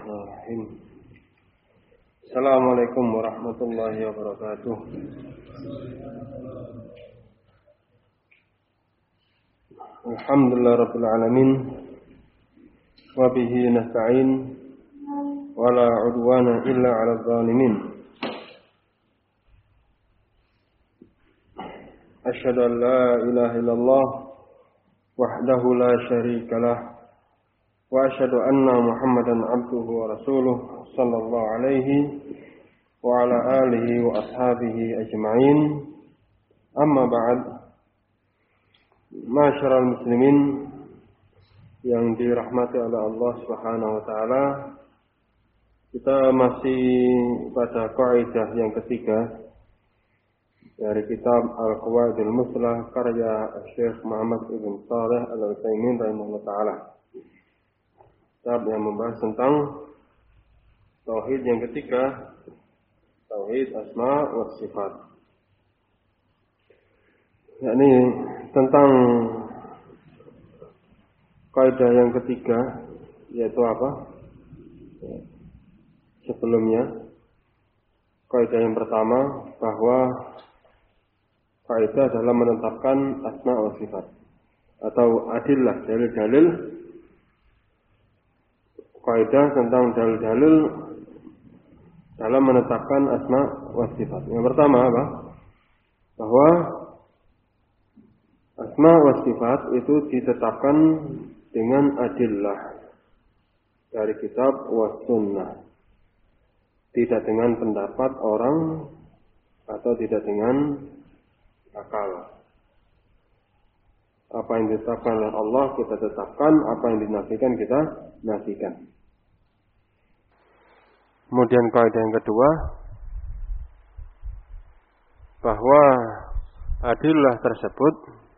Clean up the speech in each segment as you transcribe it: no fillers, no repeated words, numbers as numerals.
Assalamualaikum warahmatullahi wabarakatuh. Alhamdulillah rabbil alamin wa bihi nasta'in wa la 'udwana illa 'alal zalimin. Asyhadu an la ilaha illallah wahdahu la syarika lah wa asyhadu anna Muhammadan abduhu wa rasuluh sallallahu alaihi wa ala alihi wa ashabihi ajma'in. Amma ba'd. Ma'asyiral muslimin yang dirahmati oleh Allah Subhanahu wa taala, kita masih pada kaidah yang ketiga dari kitab Al-Qawaidul Muslah karya Syekh Muhammad Ibn Shalih Al-Utsaimin rahimahullah taala. Kitab yang membahas tentang tauhid yang ketiga, tauhid asma wa sifat. Yakni tentang kaidah yang ketiga, yaitu apa? Sebelumnya, kaidah yang pertama bahwa kaidah adalah menetapkan asma wa sifat atau adillah, dalil-dalil. Kaidah tentang dalil-dalil dalam menetapkan asma wa sifat. Yang pertama apa? Bahwa asma wa sifat itu ditetapkan dengan adillah dari kitab wa sunnah. Tidak dengan pendapat orang atau tidak dengan akal. Apa yang ditetapkan oleh Allah kita tetapkan, apa yang dinafikan kita nafikan. Kemudian kaidah yang kedua, bahwa adillah tersebut,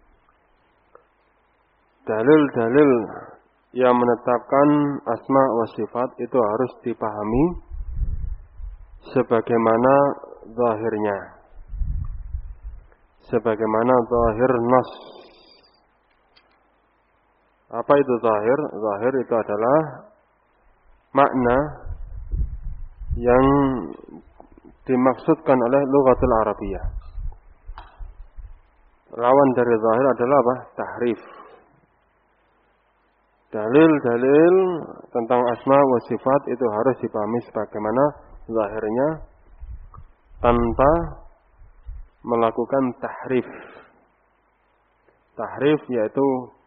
dalil-dalil yang menetapkan asma wa sifat itu harus dipahami sebagaimana zahirnya, sebagaimana zahir nas. Apa itu zahir? Zahir itu adalah makna yang dimaksudkan oleh lughatul Arabiyah. Lawan dari zahir adalah apa? Tahrif. Dalil-dalil tentang asma wa sifat itu harus dipahami sebagaimana zahirnya tanpa melakukan tahrif. Tahrif yaitu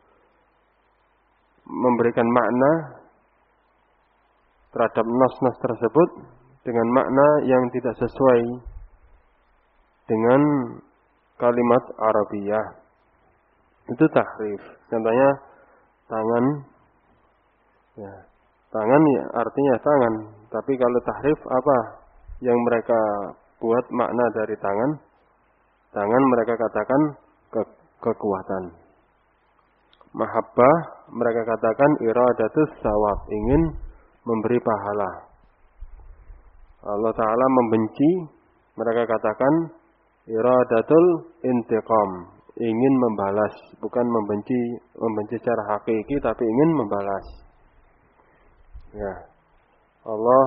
memberikan makna terhadap nas-nas tersebut dengan makna yang tidak sesuai dengan kalimat Arabiyah. Itu tahrif. Contohnya tangan. Ya, tangan ya artinya tangan. Tapi kalau tahrif apa yang mereka buat makna dari tangan? Tangan mereka katakan kekuatan. Mahabbah mereka katakan iradatus sawab, ingin memberi pahala. Allah Ta'ala membenci, mereka katakan iradatul intiqam, ingin membalas, bukan membenci secara hakiki tapi ingin membalas. Ya. Allah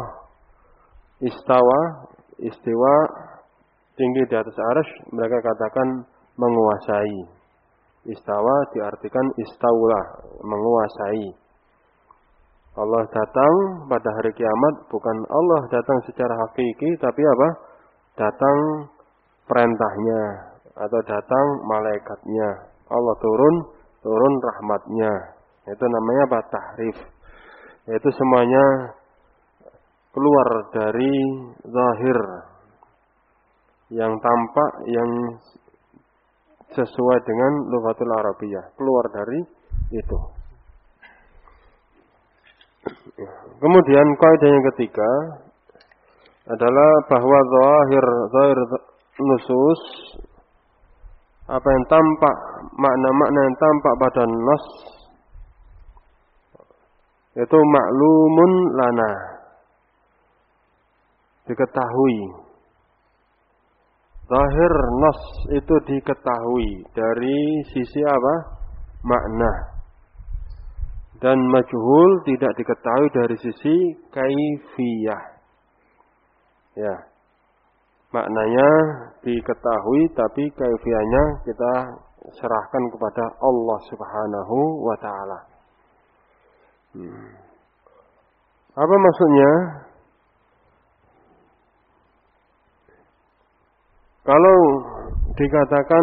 istiwa tinggi di atas arsy, mereka katakan menguasai. Istawa diartikan istaula, menguasai. Allah datang pada hari kiamat, bukan Allah datang secara hakiki, tapi apa? Datang perintahnya atau datang malaikatnya. Allah turun rahmatnya. Itu namanya apa? Tahrif. Itu semuanya keluar dari zahir yang tampak, yang sesuai dengan lughatul Arabiyah, keluar dari itu. Kemudian kaidah yang ketiga adalah bahwa zahir nusus, apa yang tampak, makna-makna yang tampak pada nas, itu maklumun lana, diketahui. Zahir nas itu diketahui dari sisi apa? Makna. Dan majhul tidak diketahui dari sisi kaifiyah. Ya. Maknanya diketahui tapi kaifiyahnya kita serahkan kepada Allah Subhanahu wa taala. Apa maksudnya? Kalau dikatakan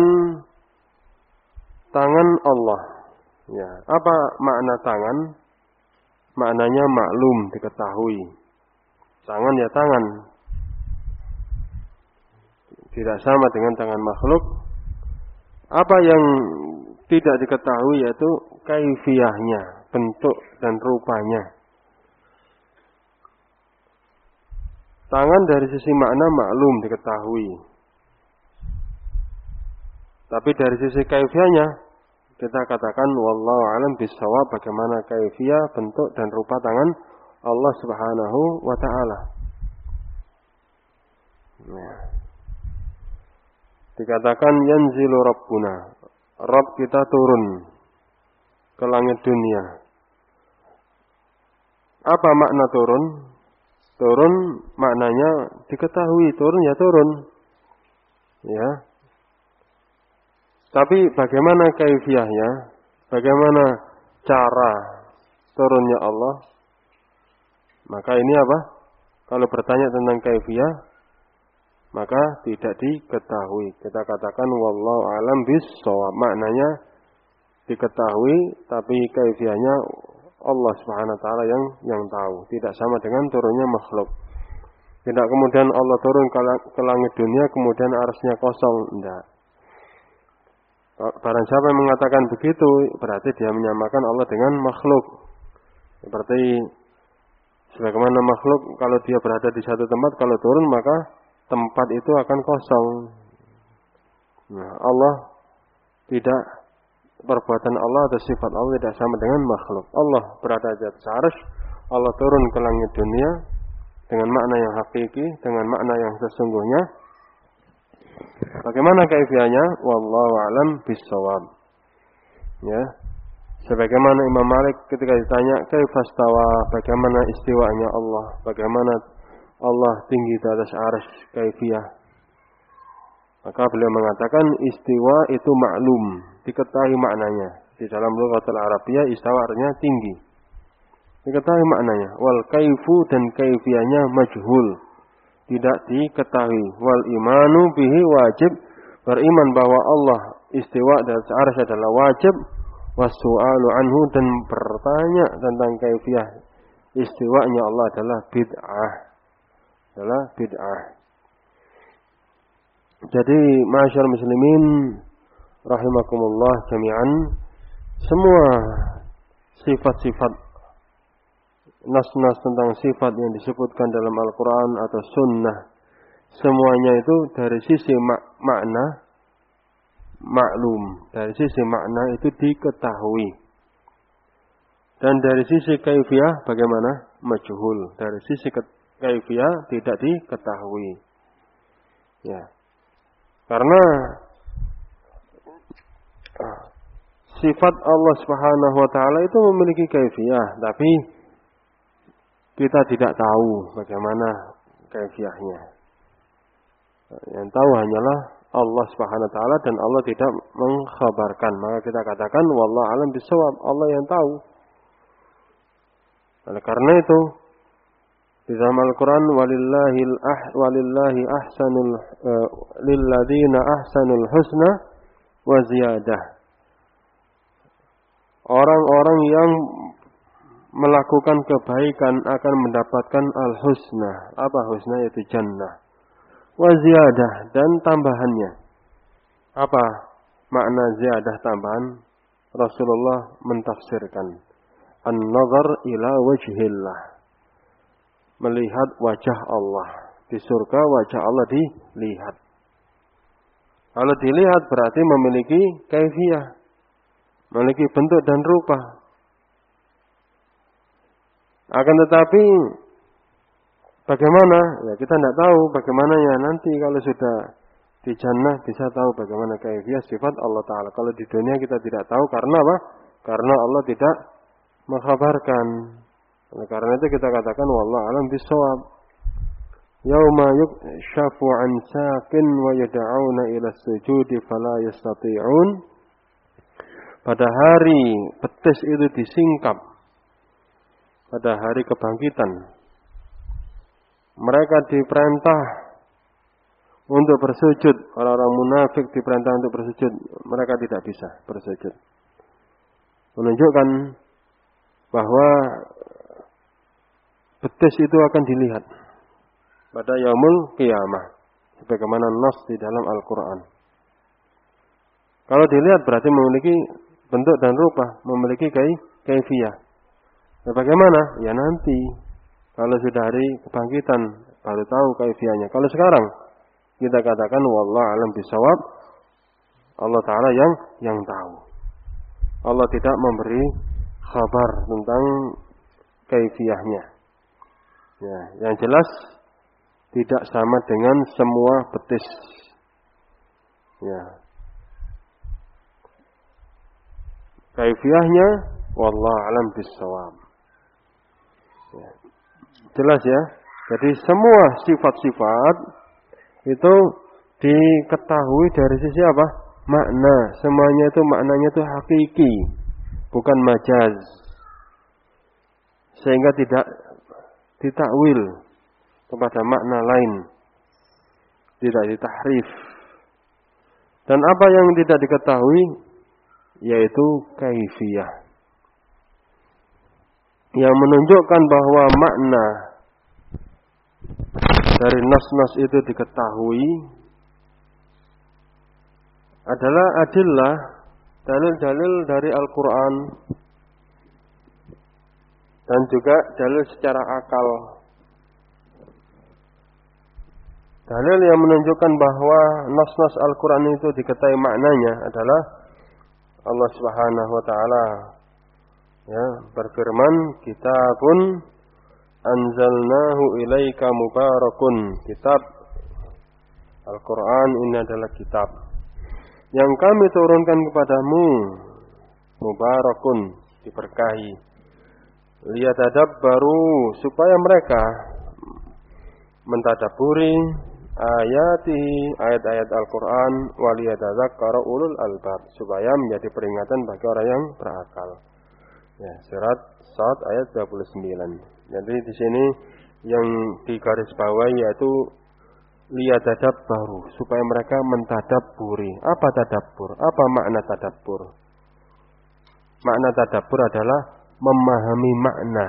tangan Allah, ya, apa makna tangan? Maknanya maklum, diketahui. Tangan ya tangan. Tidak sama dengan tangan makhluk. Apa yang tidak diketahui yaitu kaifiyahnya, bentuk dan rupanya. Tangan dari sisi makna maklum, diketahui. Tapi dari sisi kaifiyahnya kita katakan wallahu a'lam bissawab, bagaimana kaifiyah, bentuk dan rupa tangan Allah Subhanahu wa taala. Nah. Dikatakan yanzilu rabbuna, Rabb kita turun ke langit dunia. Apa makna turun? Turun maknanya diketahui, turun ya turun. Ya. Tapi bagaimana kaifiyahnya? Bagaimana cara turunnya Allah? Maka ini apa? Kalau bertanya tentang kaifiyah, maka tidak diketahui. Kita katakan wallahu a'lam bissawab. Maknanya diketahui, tapi kaifiyahnya Allah Subhanahu wa taala yang tahu. Tidak sama dengan turunnya makhluk. Tidak kemudian Allah turun ke langit dunia kemudian arsy-Nya kosong, tidak. Barang siapa yang mengatakan begitu, berarti dia menyamakan Allah dengan makhluk. Seperti sebagaimana makhluk kalau dia berada di satu tempat, kalau turun maka tempat itu akan kosong. Nah, Allah tidak, perbuatan Allah atau sifat Allah tidak sama dengan makhluk. Allah berada di atas arsy, Allah turun ke langit dunia dengan makna yang hakiki, dengan makna yang sesungguhnya. Bagaimana kaifiyahnya? Wallahu a'lam bissawab. Ya. Sebagaimana Imam Malik ketika ditanya kaifastawa, bagaimana istiwanya Allah, bagaimana Allah tinggi di atas arsy, kaifiyah. Maka beliau mengatakan istiwa itu maklum, diketahui maknanya. Di dalam lughatul Arabiyyah istawa artinya tinggi. Diketahui maknanya. Wal kaifu, dan kaifiyahnya majhul, tidak diketahui. Wal imanu bihi wajib, beriman bahwa Allah istiwa di atas arsy adalah wajib. Wasu'alu anhu, dan bertanya tentang kaifiyah istiwanya Allah adalah bid'ah. Jadi ma'asyar muslimin rahimakumullah jami'an, semua sifat-sifat, nas-nas tentang sifat yang disebutkan dalam Al-Quran atau Sunnah, semuanya itu dari sisi makna maklum, dari sisi makna itu diketahui. Dan dari sisi kaifiyah bagaimana? Majhul. Dari sisi kaifiyah tidak diketahui. Ya. Karena sifat Allah Subhanahu wa taala itu memiliki kaifiyah, tapi kita tidak tahu bagaimana kaifiyahnya. Yang tahu hanyalah Allah Subhanahu wa taala, dan Allah tidak mengkhabarkan. Maka kita katakan wallahu a'lam bissawab, Allah yang tahu. Oleh karena itu di dalam Al-Quran walillahi ahsanul lilladzina ahsanul husna wa ziyadah. Orang-orang yang melakukan kebaikan akan mendapatkan al-husna. Apa husna? Yaitu jannah. Wa ziyadah, dan tambahannya. Apa makna ziyadah tambahan? Rasulullah mentafsirkan an-nazar ila wajhillah, melihat wajah Allah. Di surga wajah Allah dilihat. Kalau dilihat berarti memiliki kaifiyah, memiliki bentuk dan rupa. Akan tetapi bagaimana? Ya kita tidak tahu bagaimananya. Nanti kalau sudah di jannah bisa tahu bagaimana kaifiyah sifat Allah Ta'ala. Kalau di dunia kita tidak tahu. Karena apa? Karena Allah tidak mengkhabarkan. Oleh karena itu kita katakan wallahu alam bisawab. Yauma yukshafu an saqin wa yad'auna ila sujudi fala yastati'un. Pada hari betis itu disingkap, pada hari kebangkitan, mereka diperintah untuk bersujud. Orang-orang munafik diperintah untuk bersujud, mereka tidak bisa bersujud. Menunjukkan bahwa betis itu akan dilihat pada yaumul qiyamah, sebagaimana nas di dalam Al-Quran. Kalau dilihat berarti memiliki bentuk dan rupa, memiliki kaifiyah. Nah, bagaimana? Ya nanti, kalau sudah hari kebangkitan, baru tahu kaifiyahnya. Kalau sekarang, kita katakan wallahu alam bisawab, Allah Ta'ala yang tahu. Allah tidak memberi kabar tentang kaifiyahnya. Ya, yang jelas tidak sama dengan semua betis. Ya. Kaifiyahnya wallahu alam bisawab. Ya. Jelas ya. Jadi semua sifat-sifat itu diketahui dari sisi apa? Makna. Semuanya itu maknanya itu hakiki, bukan majaz. Sehingga tidak ditakwil kepada makna lain, tidak ditahrif. Dan apa yang tidak diketahui yaitu kaifiyah, yang menunjukkan bahwa makna dari nas-nas itu diketahui adalah adillah, dalil-dalil dari Al-Quran dan juga dalil secara akal. Dalil yang menunjukkan bahwa nas-nas Al-Quran itu diketahui maknanya adalah Allah Subhanahu wa taala ya berfirman, kitabun anzalnahu ilaika mubarakun. Kitab Al-Quran ini adalah kitab yang kami turunkan kepadamu, mubarakun, diberkahi, liyatadabbaru, supaya mereka mentadabburi ayat-ayat Al-Quran, waliyatadzakkara ulul albab, supaya menjadi peringatan bagi orang yang berakal. Ya, surat Shad ayat 29. Jadi di sini yang digarisbawahi yaitu liyatadabbaru, supaya mereka mentadabburi. Apa tadabbur? Apa makna tadabbur? Makna tadabbur adalah memahami makna.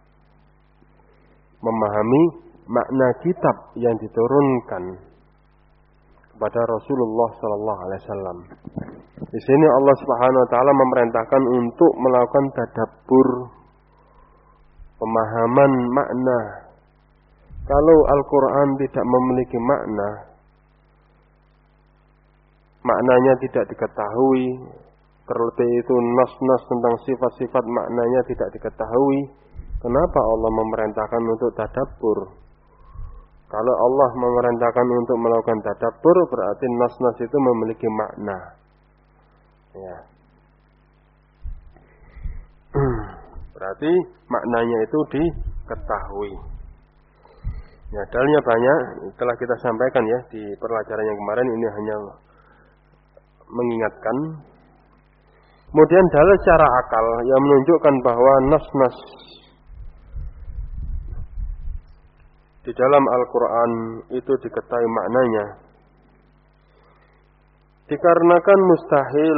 Memahami makna kitab yang diturunkan kepada Rasulullah sallallahu alaihi wasallam. Di sini Allah Subhanahu wa taala memerintahkan untuk melakukan tadabbur, pemahaman makna. Kalau Al-Quran tidak memiliki makna, maknanya tidak diketahui, terlebih itu nas-nas tentang sifat-sifat maknanya tidak diketahui, kenapa Allah memerintahkan untuk tadabbur? Kalau Allah memerintahkan untuk melakukan tadabbur, berarti nas-nas itu memiliki makna. Ya. Berarti maknanya itu diketahui. Ya, dalilnya banyak, telah kita sampaikan ya di pelajaran yang kemarin, ini hanya mengingatkan. Kemudian dalil secara akal yang menunjukkan bahwa nas-nas di dalam Al-Quran itu diketahui maknanya, dikarenakan mustahil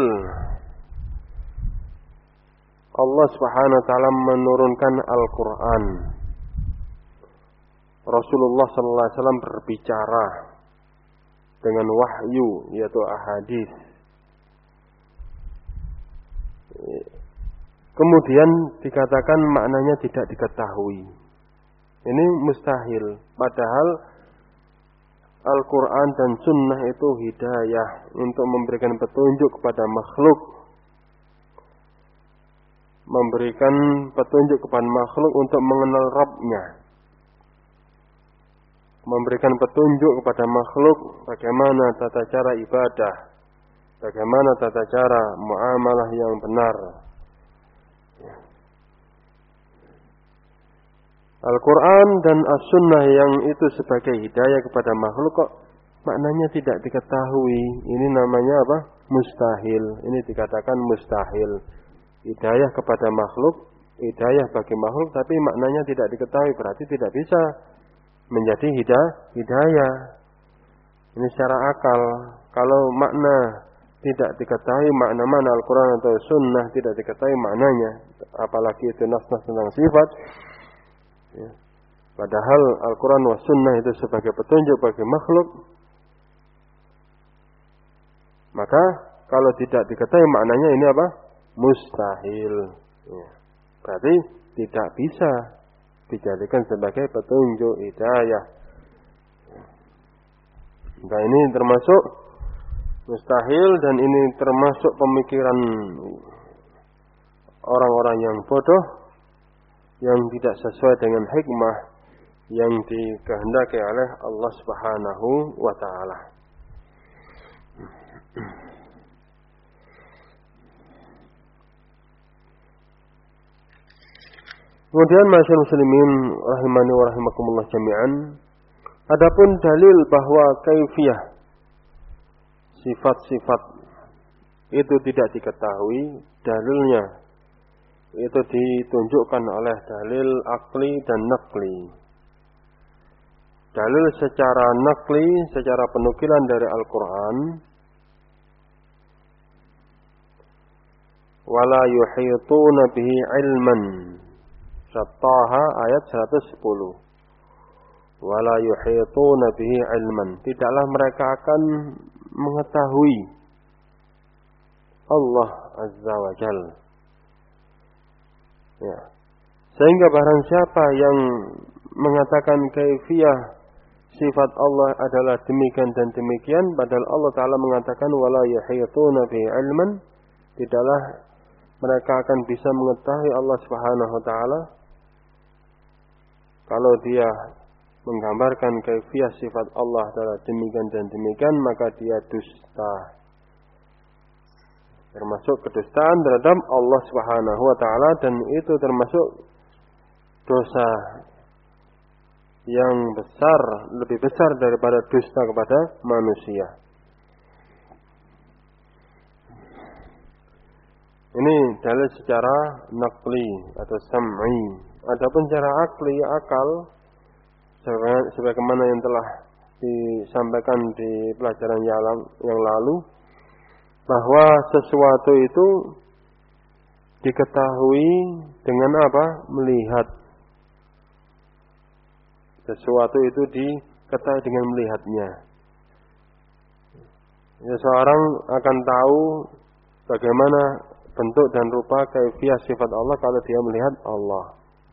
Allah Subhanahu wa taala menurunkan Al-Quran, Rasulullah sallallahu alaihi wasallam berbicara dengan wahyu yaitu ahadits, kemudian dikatakan maknanya tidak diketahui. Ini mustahil. Padahal Al-Quran dan Sunnah itu hidayah untuk memberikan petunjuk kepada makhluk, memberikan petunjuk kepada makhluk untuk mengenal Rabb-nya, memberikan petunjuk kepada makhluk bagaimana tata cara ibadah, bagaimana tata cara muamalah yang benar. Al-Quran dan As-Sunnah yang itu sebagai hidayah kepada makhluk kok maknanya tidak diketahui. Ini namanya apa? Mustahil. Ini dikatakan mustahil. Hidayah kepada makhluk, hidayah bagi makhluk, tapi maknanya tidak diketahui. Berarti tidak bisa menjadi hidayah. Ini secara akal. Kalau makna tidak diketahui, makna-makna Al-Quran atau Sunnah tidak diketahui maknanya, apalagi itu nas-nas tentang sifat. Ya. Padahal Al-Quran wa Sunnah itu sebagai petunjuk bagi makhluk, maka kalau tidak diketahui maknanya ini apa? Mustahil. Ya. Berarti tidak bisa dijadikan sebagai petunjuk hidayah. Nah, ini termasuk mustahil dan ini termasuk pemikiran orang-orang yang bodoh, yang tidak sesuai dengan hikmah yang dikehendaki oleh Allah Subhanahu wa taala. Kemudian masyaallah muslimin rahimani wa rahimakumullah jami'an, adapun dalil bahwa kaifiyah sifat-sifat itu tidak diketahui, dalilnya itu ditunjukkan oleh dalil akli dan nakli. Dalil secara nakli, secara penukilan dari Al-Quran, wala yuhituna bihi ilman, Taha ayat 110. Wala yuhituna bihi ilman, tidaklah mereka akan mengetahui Allah Azza wa Jalla. Ya. Sehingga barang siapa yang mengatakan kaifiyah sifat Allah adalah demikian dan demikian, padahal Allah Ta'ala mengatakan wala yuhituna bihi ilman, tidaklah mereka akan bisa mengetahui Allah Subhanahu wa taala. Kalau dia menggambarkan kaifiyah sifat Allah adalah demikian dan demikian, maka dia dusta. Termasuk kedustaan terhadap Allah Subhanahu wa taala, dan itu termasuk dosa yang besar, lebih besar daripada dusta kepada manusia. Ini dalil secara naqli atau sam'i. Adapun secara akli, akal, sebagaimana yang telah disampaikan di pelajaran yang lalu, bahwa sesuatu itu diketahui dengan apa? Melihat. Sesuatu itu diketahui dengan melihatnya. Seseorang akan tahu bagaimana bentuk dan rupa kaifiyah sifat Allah kalau dia melihat Allah.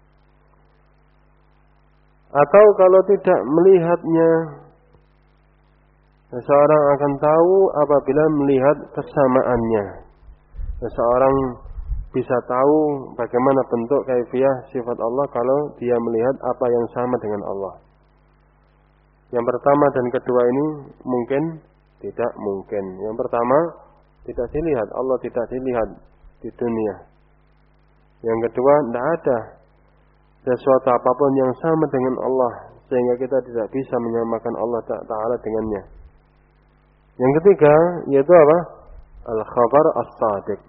Atau kalau tidak melihatnya, seseorang akan tahu apabila melihat kesamaannya. Seseorang bisa tahu bagaimana bentuk kaifiyah sifat Allah kalau dia melihat apa yang sama dengan Allah. Yang pertama dan kedua ini mungkin? Tidak mungkin. Yang pertama, tidak dilihat. Allah tidak dilihat di dunia. Yang kedua, tidak ada sesuatu apapun yang sama dengan Allah, sehingga kita tidak bisa menyamakan Allah Ta'ala dengannya. Yang ketiga, yaitu apa? Al-khabar as-sadiq.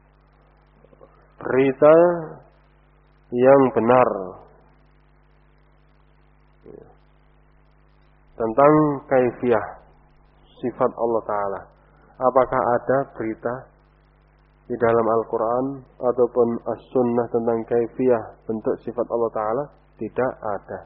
Berita yang benar tentang kaifiyah sifat Allah Ta'ala. Apakah ada berita di dalam Al-Quran ataupun As-Sunnah tentang kaifiyah bentuk sifat Allah Ta'ala? Tidak ada.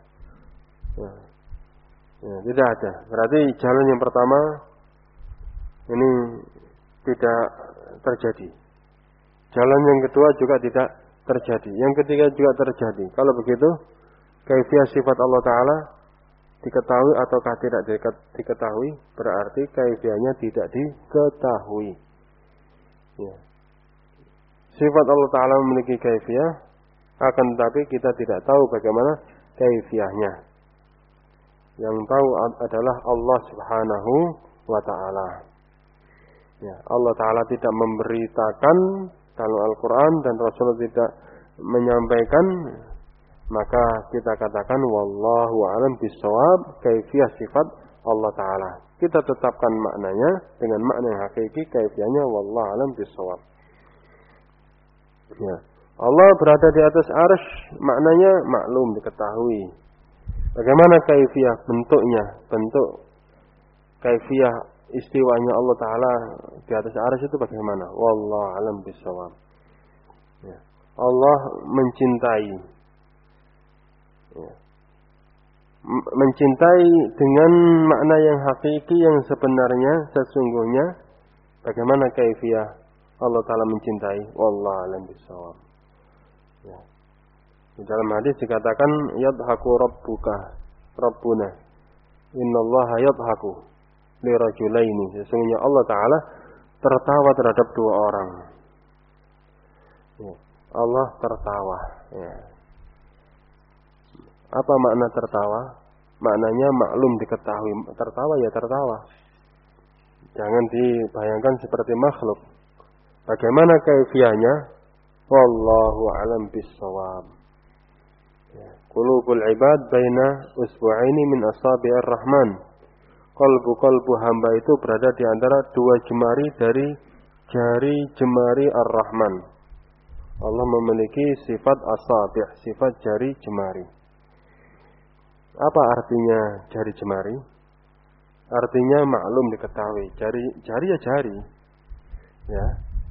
Tidak ada. Berarti jalan yang pertama ini tidak terjadi. Jalan yang kedua juga tidak terjadi. Yang ketiga juga terjadi. Kalau begitu, kaifiyah sifat Allah Ta'ala diketahui ataukah tidak diketahui? Berarti kaifiyahnya tidak diketahui. Ya. Sifat Allah Ta'ala memiliki kaifiyah, akan tetapi kita tidak tahu bagaimana kaifiyahnya. Yang tahu adalah Allah Subhanahu wa Ta'ala. Ya, Allah Ta'ala tidak memberitakan dalam Al-Quran dan Rasulullah tidak menyampaikan maka kita katakan wallahu a'lam bishawab kaifiyah sifat Allah Ta'ala. Kita tetapkan maknanya dengan makna yang hakiki, kaifiyahnya wallahu a'lam bishawab. Ya. Allah berada di atas arsy, maknanya maklum, diketahui. Bagaimana kaifiyah bentuknya? Bentuk kaifiyah istiwanya Allah Ta'ala di atas arsy itu bagaimana? Wallahu a'lam bishawab. Ya. Allah mencintai. Ya. Mencintai dengan makna yang hakiki, yang sebenarnya, sesungguhnya. Bagaimana kaifiyah Allah Ta'ala mencintai? Wallahu a'lam bishawab. Ya. Di dalam hadis dikatakan yadhaku rabbuna innallaha yadhaku lirajulaini, sesungguhnya Allah Ta'ala tertawa terhadap dua orang. Ya. Allah tertawa. Ya. Apa makna tertawa? Maknanya maklum, diketahui. Tertawa ya tertawa. Jangan dibayangkan seperti makhluk. Bagaimana kaifiyahnya? Wallahu a'lam bis-shawab. Qulubul ibad baina usbu'aini min asabi'ir rahman. Qalbu hamba itu berada di antara dua jemari dari jari jemari Ar-Rahman. Allah memiliki sifat asabi', sifat jari jemari. Apa artinya jari jemari? Artinya maklum, diketahui. Jari ya jari. Ya.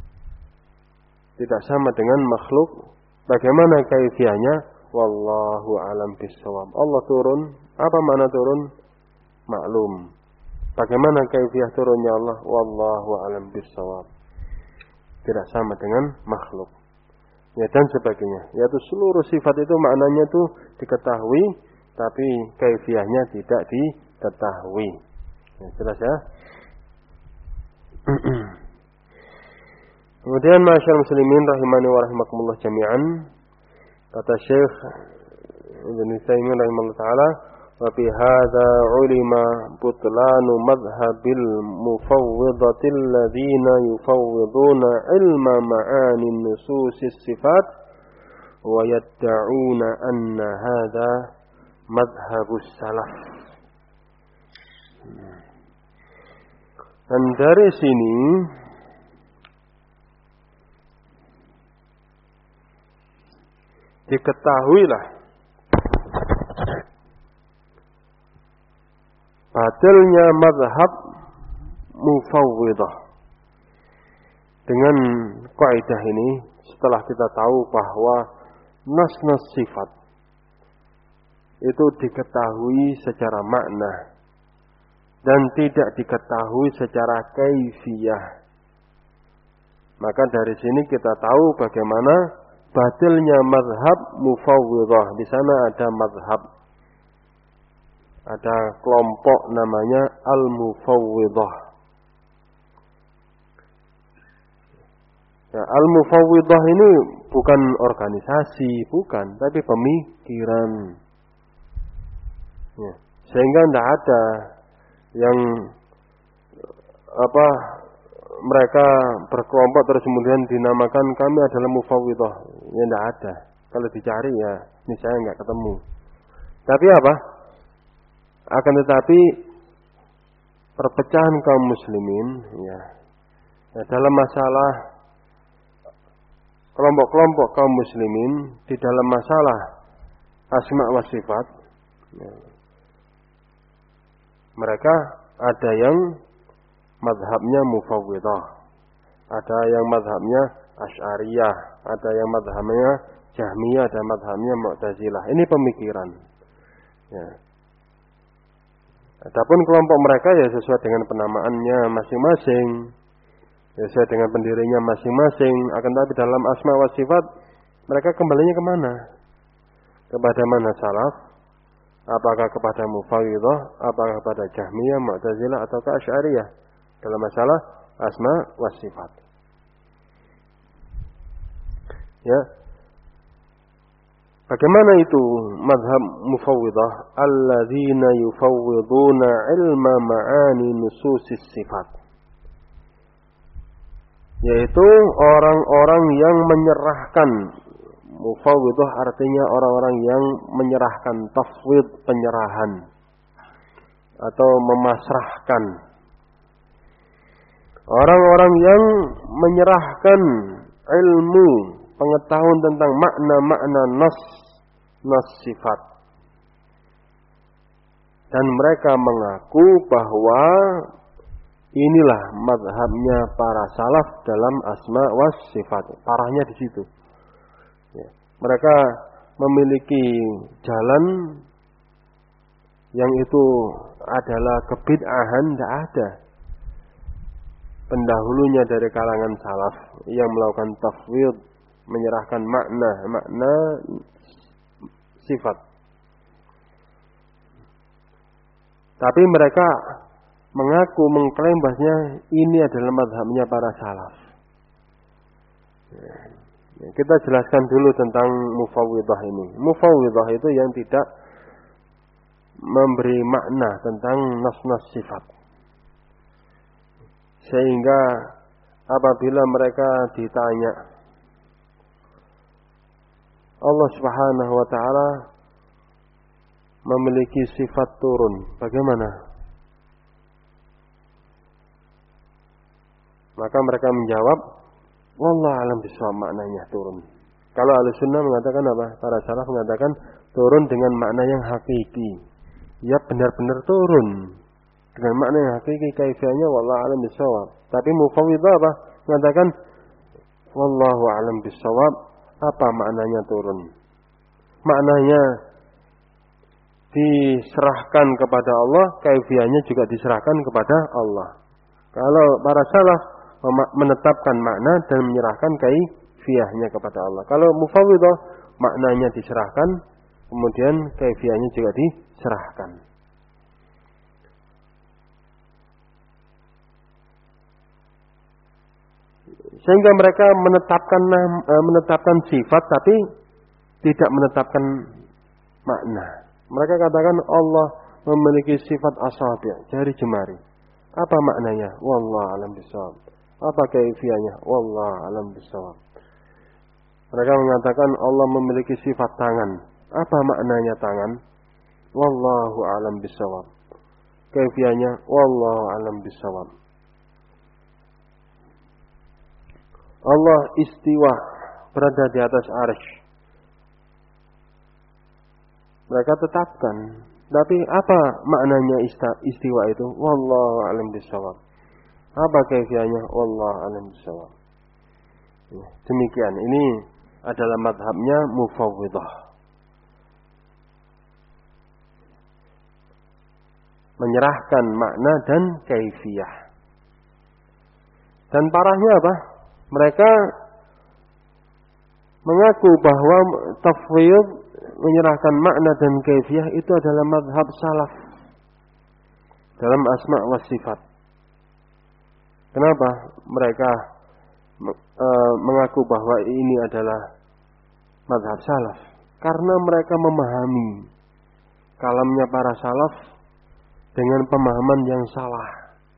Tidak sama dengan makhluk. Bagaimana kaifiyahnya? Wallahu a'lam bishawab. Allah turun. Apa makna turun? Maklum. Bagaimana kaifiyah turunnya Allah? Wallahu a'lam bishawab. Tidak sama dengan makhluk. Ya, dan sebagainya. Yaitu seluruh sifat itu maknanya itu diketahui, tapi kaifiyahnya tidak diketahui. Ya, jelas ya? Kemudian masyaallah muslimin rahimani wa rahimakumullah jami'an, kata Syekh Ibnu Taimiyah rahimahullah taala, wa bi hadza ulima butlanu madhhabil mufawwidhatil ladzina yufawwiduna ilma ma'ani nususis sifat wa yad'una anna hadza madhhabus salaf. Dan dari sini diketahuilah batilnya mazhab mufawwidah. Dengan kaidah ini, setelah kita tahu bahwa nas-nas sifat itu diketahui secara makna dan tidak diketahui secara kaifiyah, maka dari sini kita tahu bagaimana batilnya mazhab mufawwidah. Di sana ada mazhab, ada kelompok namanya al-mufawwidah. Ya, al-mufawwidah ini bukan organisasi, bukan, tapi pemikiran. Ya, sehingga tidak ada yang mereka berkelompok terus kemudian dinamakan kami adalah mufawwidah. Ya tidak ada. Kalau dicari ya misalnya nggak ketemu. Tapi apa? Akan tetapi perpecahan kaum muslimin ya dalam masalah kelompok-kelompok kaum muslimin di dalam masalah asma wa sifat ya, mereka ada yang mazhabnya mufawwidah, ada yang mazhabnya asy'ariyah, ada yang mazhabnya jahmiyah, ada mazhabnya mu'tazilah. Ini pemikiran. Ya. Adapun kelompok mereka ya sesuai dengan penamaannya masing-masing, ya, sesuai dengan pendirinya masing-masing. Akan tetapi dalam asma wa sifat mereka kembalinya kemana? Kepada mana salaf? Apakah kepada mufawwidah, apakah kepada jahmiyah, mu'tazilah, atau ke asy'ariyah dalam masalah asma wa sifat? Ya. Bagaimana itu mazhab mufawwidah? Alladzina yufawwiduna ilma ma'ani nususis sifat. Yaitu orang-orang yang menyerahkan, Mufawwidhah artinya orang-orang yang menyerahkan, tafwid penyerahan atau memasrahkan. Orang-orang yang menyerahkan ilmu, pengetahuan tentang makna-makna nas sifat. Dan mereka mengaku bahwa inilah mazhabnya para salaf dalam asma was sifat. Parahnya di situ. Ya. Mereka memiliki jalan yang itu adalah kebid'ahan, tidak ada pendahulunya dari kalangan salaf yang melakukan tafwid, menyerahkan makna sifat. Tapi mereka mengaku, mengklaim bahasanya ini adalah mazhabnya para salaf. Kita jelaskan dulu tentang mufawwidhah ini. Mufawwidhah itu yang tidak memberi makna tentang nas-nas sifat. Sehingga apabila mereka ditanya, Allah Subhanahu wa taala memiliki sifat turun, bagaimana? Maka mereka menjawab, wallahu alam bishawab, maknanya turun. Kalau Ahlussunnah mengatakan apa? Para salaf mengatakan turun dengan makna yang hakiki. Ya benar-benar turun dengan makna yang hakiki, kaifiyahnya wallahu alam bishawab. Tapi Mufawwidhah apa? Mengatakan wallahu alam bishawab, apa maknanya turun? Maknanya diserahkan kepada Allah, kaifiyahnya juga diserahkan kepada Allah. Kalau para salaf menetapkan makna dan menyerahkan kaifiyahnya kepada Allah. Kalau Mufawwidhah maknanya diserahkan, kemudian kaifiyahnya juga diserahkan. Sehingga mereka menetapkan sifat tapi tidak menetapkan makna. Mereka katakan Allah memiliki sifat asabi', jari jemari. Apa maknanya? Wallahu a'lam bishawab. Apa kaifiyahnya? Wallahu a'lam bishawab. Mereka mengatakan Allah memiliki sifat tangan. Apa maknanya tangan? Wallahu a'lam bishawab. Kaifiyahnya? Wallahu a'lam bishawab. Allah istiwa, berada di atas arsy. Mereka tetapkan. Tapi apa maknanya istiwa itu? Wallahu a'lam bishawab. Apa kaifiyahnya? Wallahu a'lam bishawab. Demikian. Ini adalah mazhabnya Mufawwidhah. Menyerahkan makna dan kaifiyah. Dan parahnya apa? Mereka mengaku bahwa tafwid, menyerahkan makna dan kaifiyah itu adalah mazhab salaf dalam asma wa sifat. Kenapa mereka mengaku bahwa ini adalah mazhab salaf? Karena mereka memahami kalamnya para salaf dengan pemahaman yang salah.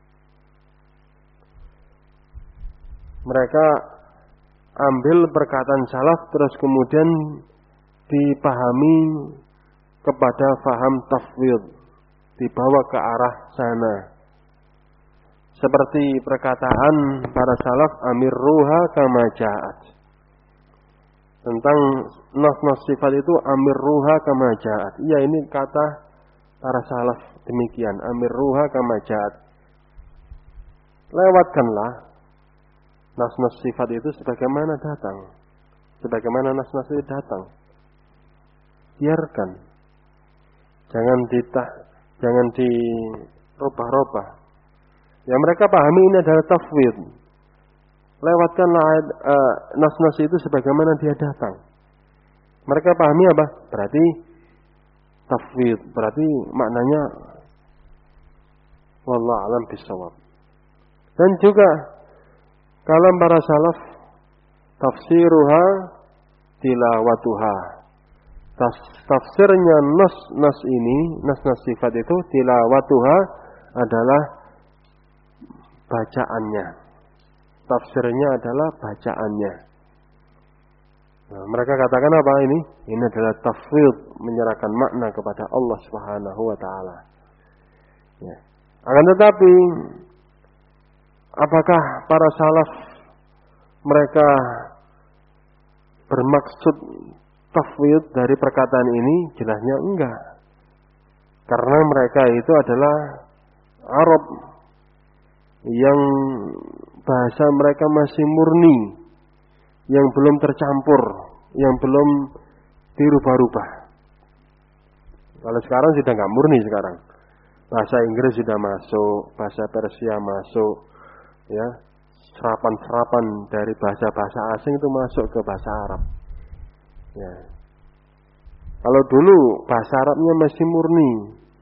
Mereka ambil perkataan salaf terus kemudian dipahami kepada faham tafwid, dibawa ke arah sana. Seperti perkataan para salaf, amirruha kama ja'at. Tentang nas-nas sifat itu, amirruha kama ja'at. Iya, ini kata para salaf demikian, amirruha kama ja'at. Lewatkanlah nas-nas sifat itu sebagaimana datang. Sebagaimana nas-nas itu datang. Biarkan. Jangan dirubah-rubah. Yang mereka pahami ini adalah tafwid. Lewatkanlah nas-nas itu sebagaimana dia datang. Mereka pahami apa? Berarti tafwid. Berarti maknanya wallahu a'lam bishawab. Dan juga kalam para salaf, tafsiruha tilawatuha. Tafsirnya nas ini, nas sifat itu, tilawatuha adalah bacaannya. Tafsirnya adalah bacaannya. Nah, mereka katakan apa ini? Ini adalah tafwid, menyerahkan makna kepada Allah Subhanahu wa taala. Ya. Akan tetapi apakah para salaf mereka bermaksud tafwid dari perkataan ini? Jelasnya enggak. Karena mereka itu adalah Arab yang bahasa mereka masih murni, yang belum tercampur, yang belum dirubah-rubah. Kalau sekarang sudah enggak murni sekarang. Bahasa Inggris sudah masuk, bahasa Persia masuk, ya. Serapan-serapan dari bahasa-bahasa asing itu masuk ke bahasa Arab. Ya. Kalau dulu bahasa Arabnya masih murni.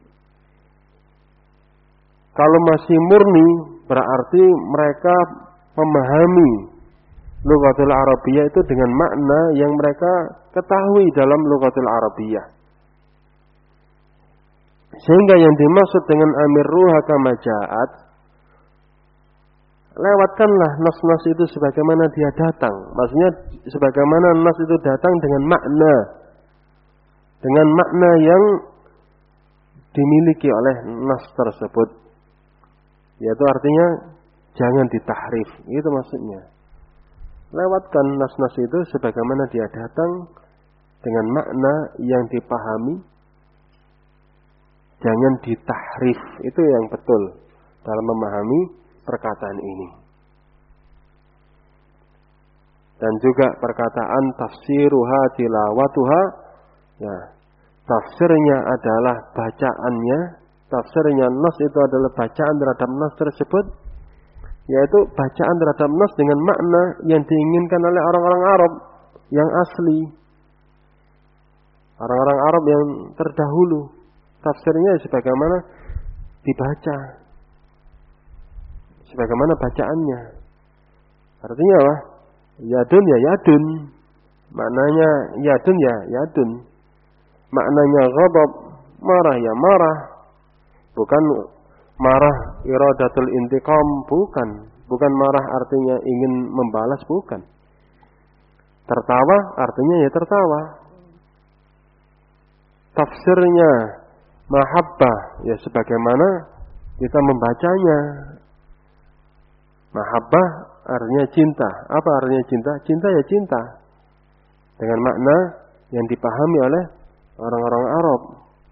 Kalau masih murni berarti mereka memahami Lughatul Arabiyyah itu dengan makna yang mereka ketahui dalam Lughatul Arabiyyah. Sehingga yang dimaksud dengan amirruha kama ja'at, lewatkanlah nas-nas itu sebagaimana dia datang. Maksudnya sebagaimana nas itu datang dengan makna yang dimiliki oleh nas tersebut. Yaitu artinya jangan ditahrif. Itu maksudnya. Lewatkan nas-nas itu sebagaimana dia datang dengan makna yang dipahami. Jangan ditahrif. Itu yang betul dalam memahami perkataan ini. Dan juga perkataan tafsiruha tilawatuha, ya, tafsirnya adalah bacaannya, tafsirnya nas itu adalah bacaan terhadap nas tersebut, yaitu bacaan terhadap nas dengan makna yang diinginkan oleh orang-orang Arab yang asli, orang-orang Arab yang terdahulu. Tafsirnya sebagaimana dibaca, sebagaimana bacaannya. Artinya apa? Yadun ya yadun. Maknanya yadun ya yadun. Maknanya ghadab, marah ya marah. Bukan marah iradatul intiqam, bukan. Bukan marah artinya ingin membalas, bukan. Tertawa artinya ya tertawa. Tafsirnya mahabbah ya sebagaimana kita membacanya. Mahabbah artinya cinta. Apa artinya cinta? Cinta ya cinta. Dengan makna yang dipahami oleh orang-orang Arab.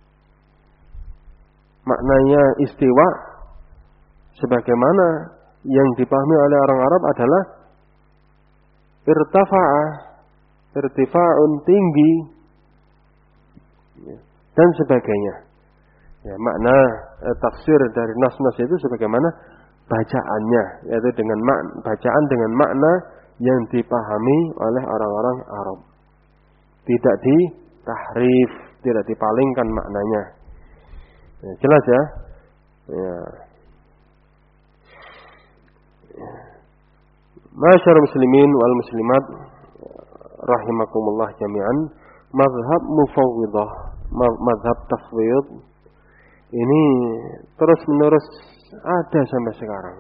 Maknanya istiwa sebagaimana yang dipahami oleh orang Arab adalah irtafa'a, irtifa'un tinggi, dan sebagainya. Ya, makna tafsir dari nas-nas itu sebagaimana bacaannya, yaitu dengan bacaan dengan makna yang dipahami oleh orang-orang Arab. Tidak ditahrif, tidak dipalingkan maknanya. Ya, jelas ya? Ya. Masyarul muslimin wal muslimat rahimakumullah jami'an, mazhab mufawwidah, mazhab tafwid ini terus menerus ada sampai sekarang.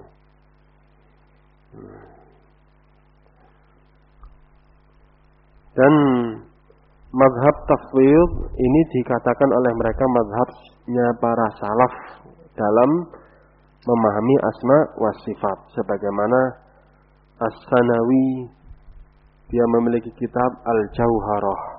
Dan mazhab tafwid ini dikatakan oleh mereka mazhabnya para salaf dalam memahami asma wa sifat. Sebagaimana As-Sanawi, dia memiliki kitab Al-Jauharah.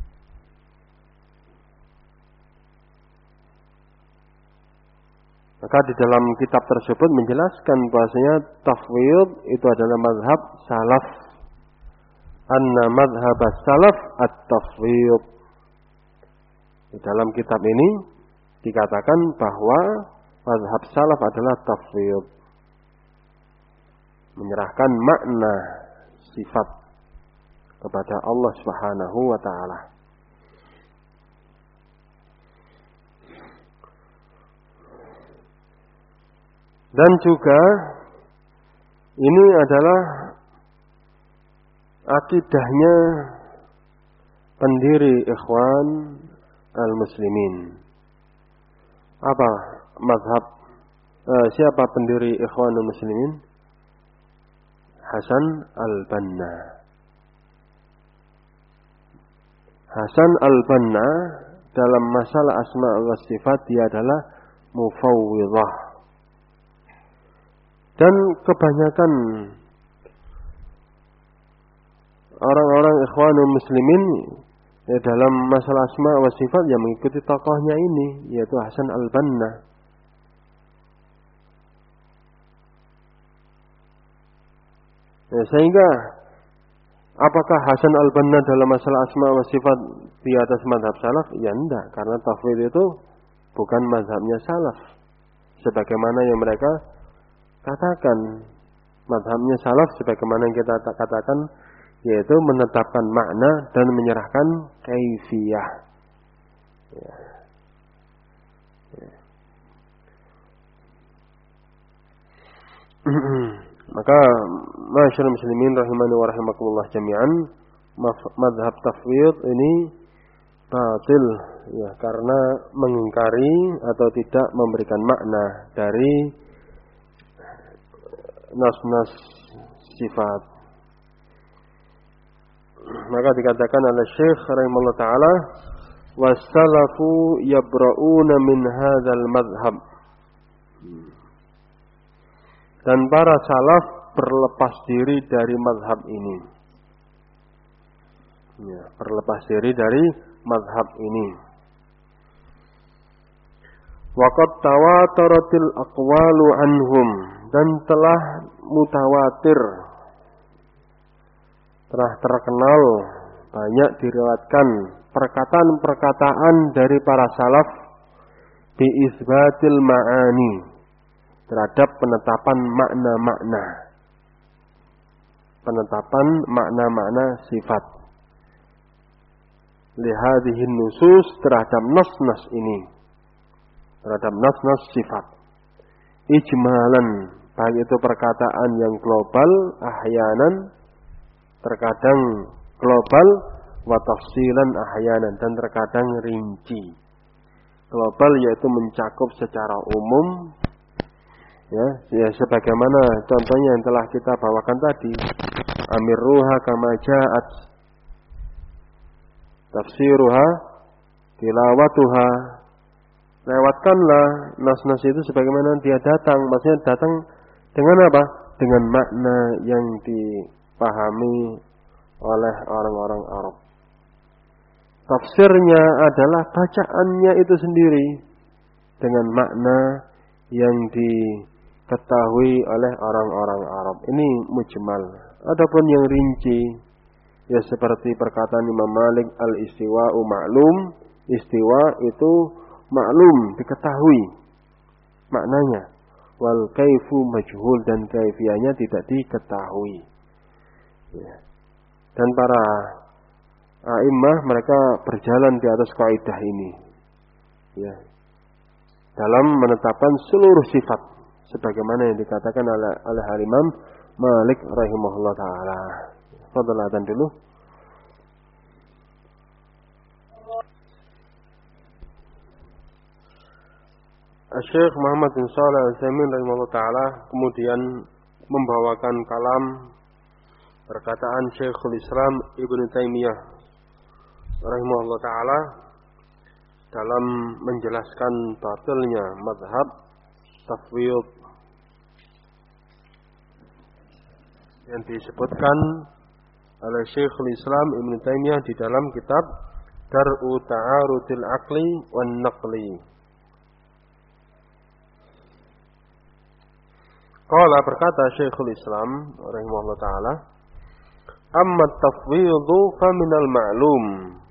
Maka di dalam kitab tersebut menjelaskan bahasanya tafwid itu adalah mazhab salaf. Anna mazhab salaf at-tafwid. Di dalam kitab ini dikatakan bahwa mazhab salaf adalah tafwid. Menyerahkan makna sifat kepada Allah Subhanahu wa taala. Dan juga ini adalah akidahnya pendiri Ikhwan al-Muslimin. Apa mazhab siapa pendiri Ikhwan al-Muslimin? Hasan al-Banna. Hasan al-Banna dalam masalah asma wa sifat dia adalah mufawwidhah. Dan kebanyakan orang-orang ikhwanul muslimin ya, dalam masalah asma wa sifat yang mengikuti tokohnya ini, yaitu Hasan al-Banna. Ya, sehingga apakah Hasan al-Banna dalam masalah asma wa sifat di atas mazhab salaf? Ya enggak, karena tafwid itu bukan mazhabnya salaf. Sebagaimana yang mereka katakan, mazhabnya salaf sebagaimana yang kita katakan, yaitu menetapkan makna dan menyerahkan kaifiyah. Ya. Ya. Maka masyarakat muslimin rahimani wa rahimakumullah jami'an, mazhab tafwid ini batil ya, karena mengingkari atau tidak memberikan makna dari nas-nas sifat. Maka dikatakan oleh Syekh rahimahullah taala, was-salafu yabra'una min hadzal madhhab. Dan para salaf berlepas diri dari mazhab ini. Ya, berlepas diri dari mazhab ini. Waqad tawataratil aqwalu anhum, dan telah mutawatir, telah terkenal, banyak diriwayatkan perkataan-perkataan dari para salaf bi isbatil ma'ani, terhadap penetapan makna-makna, penetapan makna-makna sifat. Lihadhihin nusus, terhadap nas-nas ini, terhadap nas-nas sifat. Ijmalan, baik itu perkataan yang global, ahyanan, terkadang global, wa tafsilan ahyanan, dan terkadang rinci. Global yaitu mencakup secara umum, ya sebagaimana contohnya yang telah kita bawakan tadi, amirruha kama ja'at, tafsiruha tilawatuha, lewatkanlah nas-nas itu sebagaimana dia datang. Maksudnya datang dengan apa? Dengan makna yang dipahami oleh orang-orang Arab. Tafsirnya adalah bacaannya itu sendiri dengan makna yang diketahui oleh orang-orang Arab. Ini mujmal. Adapun yang rinci, ya seperti perkataan Imam Malik, al-istiwa'u ma'lum, istiwa itu maklum, diketahui maknanya. Wal kaifu majhul, dan kaifiyahnya tidak diketahui. Ya. Dan para a'immah mereka berjalan di atas kaidah ini. Ya. Dalam menetapkan seluruh sifat sebagaimana yang dikatakan oleh Imam Malik rahimahullah taala. Fadhal adzan dulu. Syekh Muhammad bin Shalih Al-Utsaimin rahimahullah taala kemudian membawakan kalam perkataan Syekhul Islam Ibnu Taimiyah rahimahullah taala dalam menjelaskan batilnya mazhab tafwid yang disebutkan oleh Syekhul Islam Ibnu Taimiyah di dalam kitab Dar'u Ta'arudil Aqli wan Naqli. Qala, berkata Syekhul Islam rahimahullah taala, amma tafwidhu fa minal ma'lum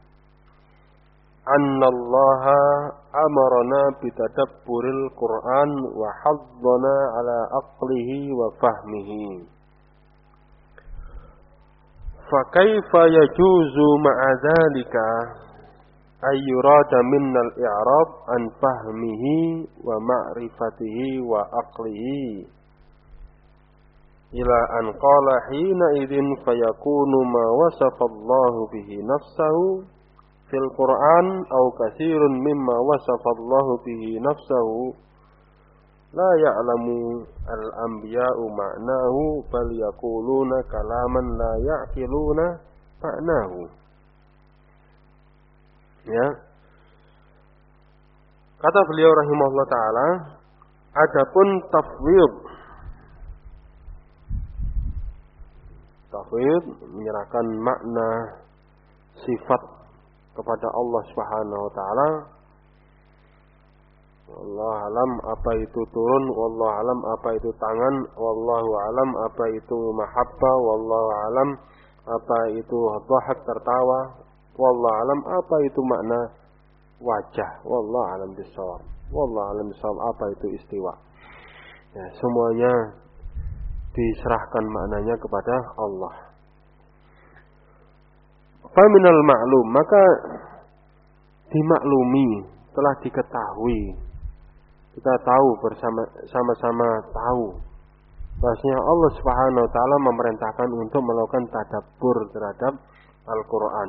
anna Allah amarna bitadabburil Qur'an wa haddana ala aqlihi wa fahmihi. Fa kaifa yajuzu ma'a dhalika ay yurada minnal i'rab an fahmihi wa ma'rifatihi wa aqlihi ila an qala hina idin fayakunu ma wasafa Allah bihi nafsahu fil Qur'an aw katsirun mimma wasafa Allah bihi nafsahu la ya'lamu al-anbiya'u ma'nahu bal yaquluna kalaman la ya'qiluna ma'nahu. Ya. Kata beliau rahimahullah taala, adapun tafwid menyerahkan makna sifat kepada Allah Subhanahu wa taala. Wallahu alam apa itu turun, wallahu alam apa itu tangan, wallahu alam apa itu mahabbah, wallahu alam apa itu dhahak tertawa, wallahu alam apa itu makna wajah, wallahu alam bisawab, wallahu alam bisawab apa itu istiwa. Ya, semuanya diserahkan maknanya kepada Allah. Faminal ma'lum, maka dimaklumi, telah diketahui, kita tahu sama-sama tahu bahwasanya Allah Subhanahu wa taala memerintahkan untuk melakukan tadabbur terhadap Al-Qur'an.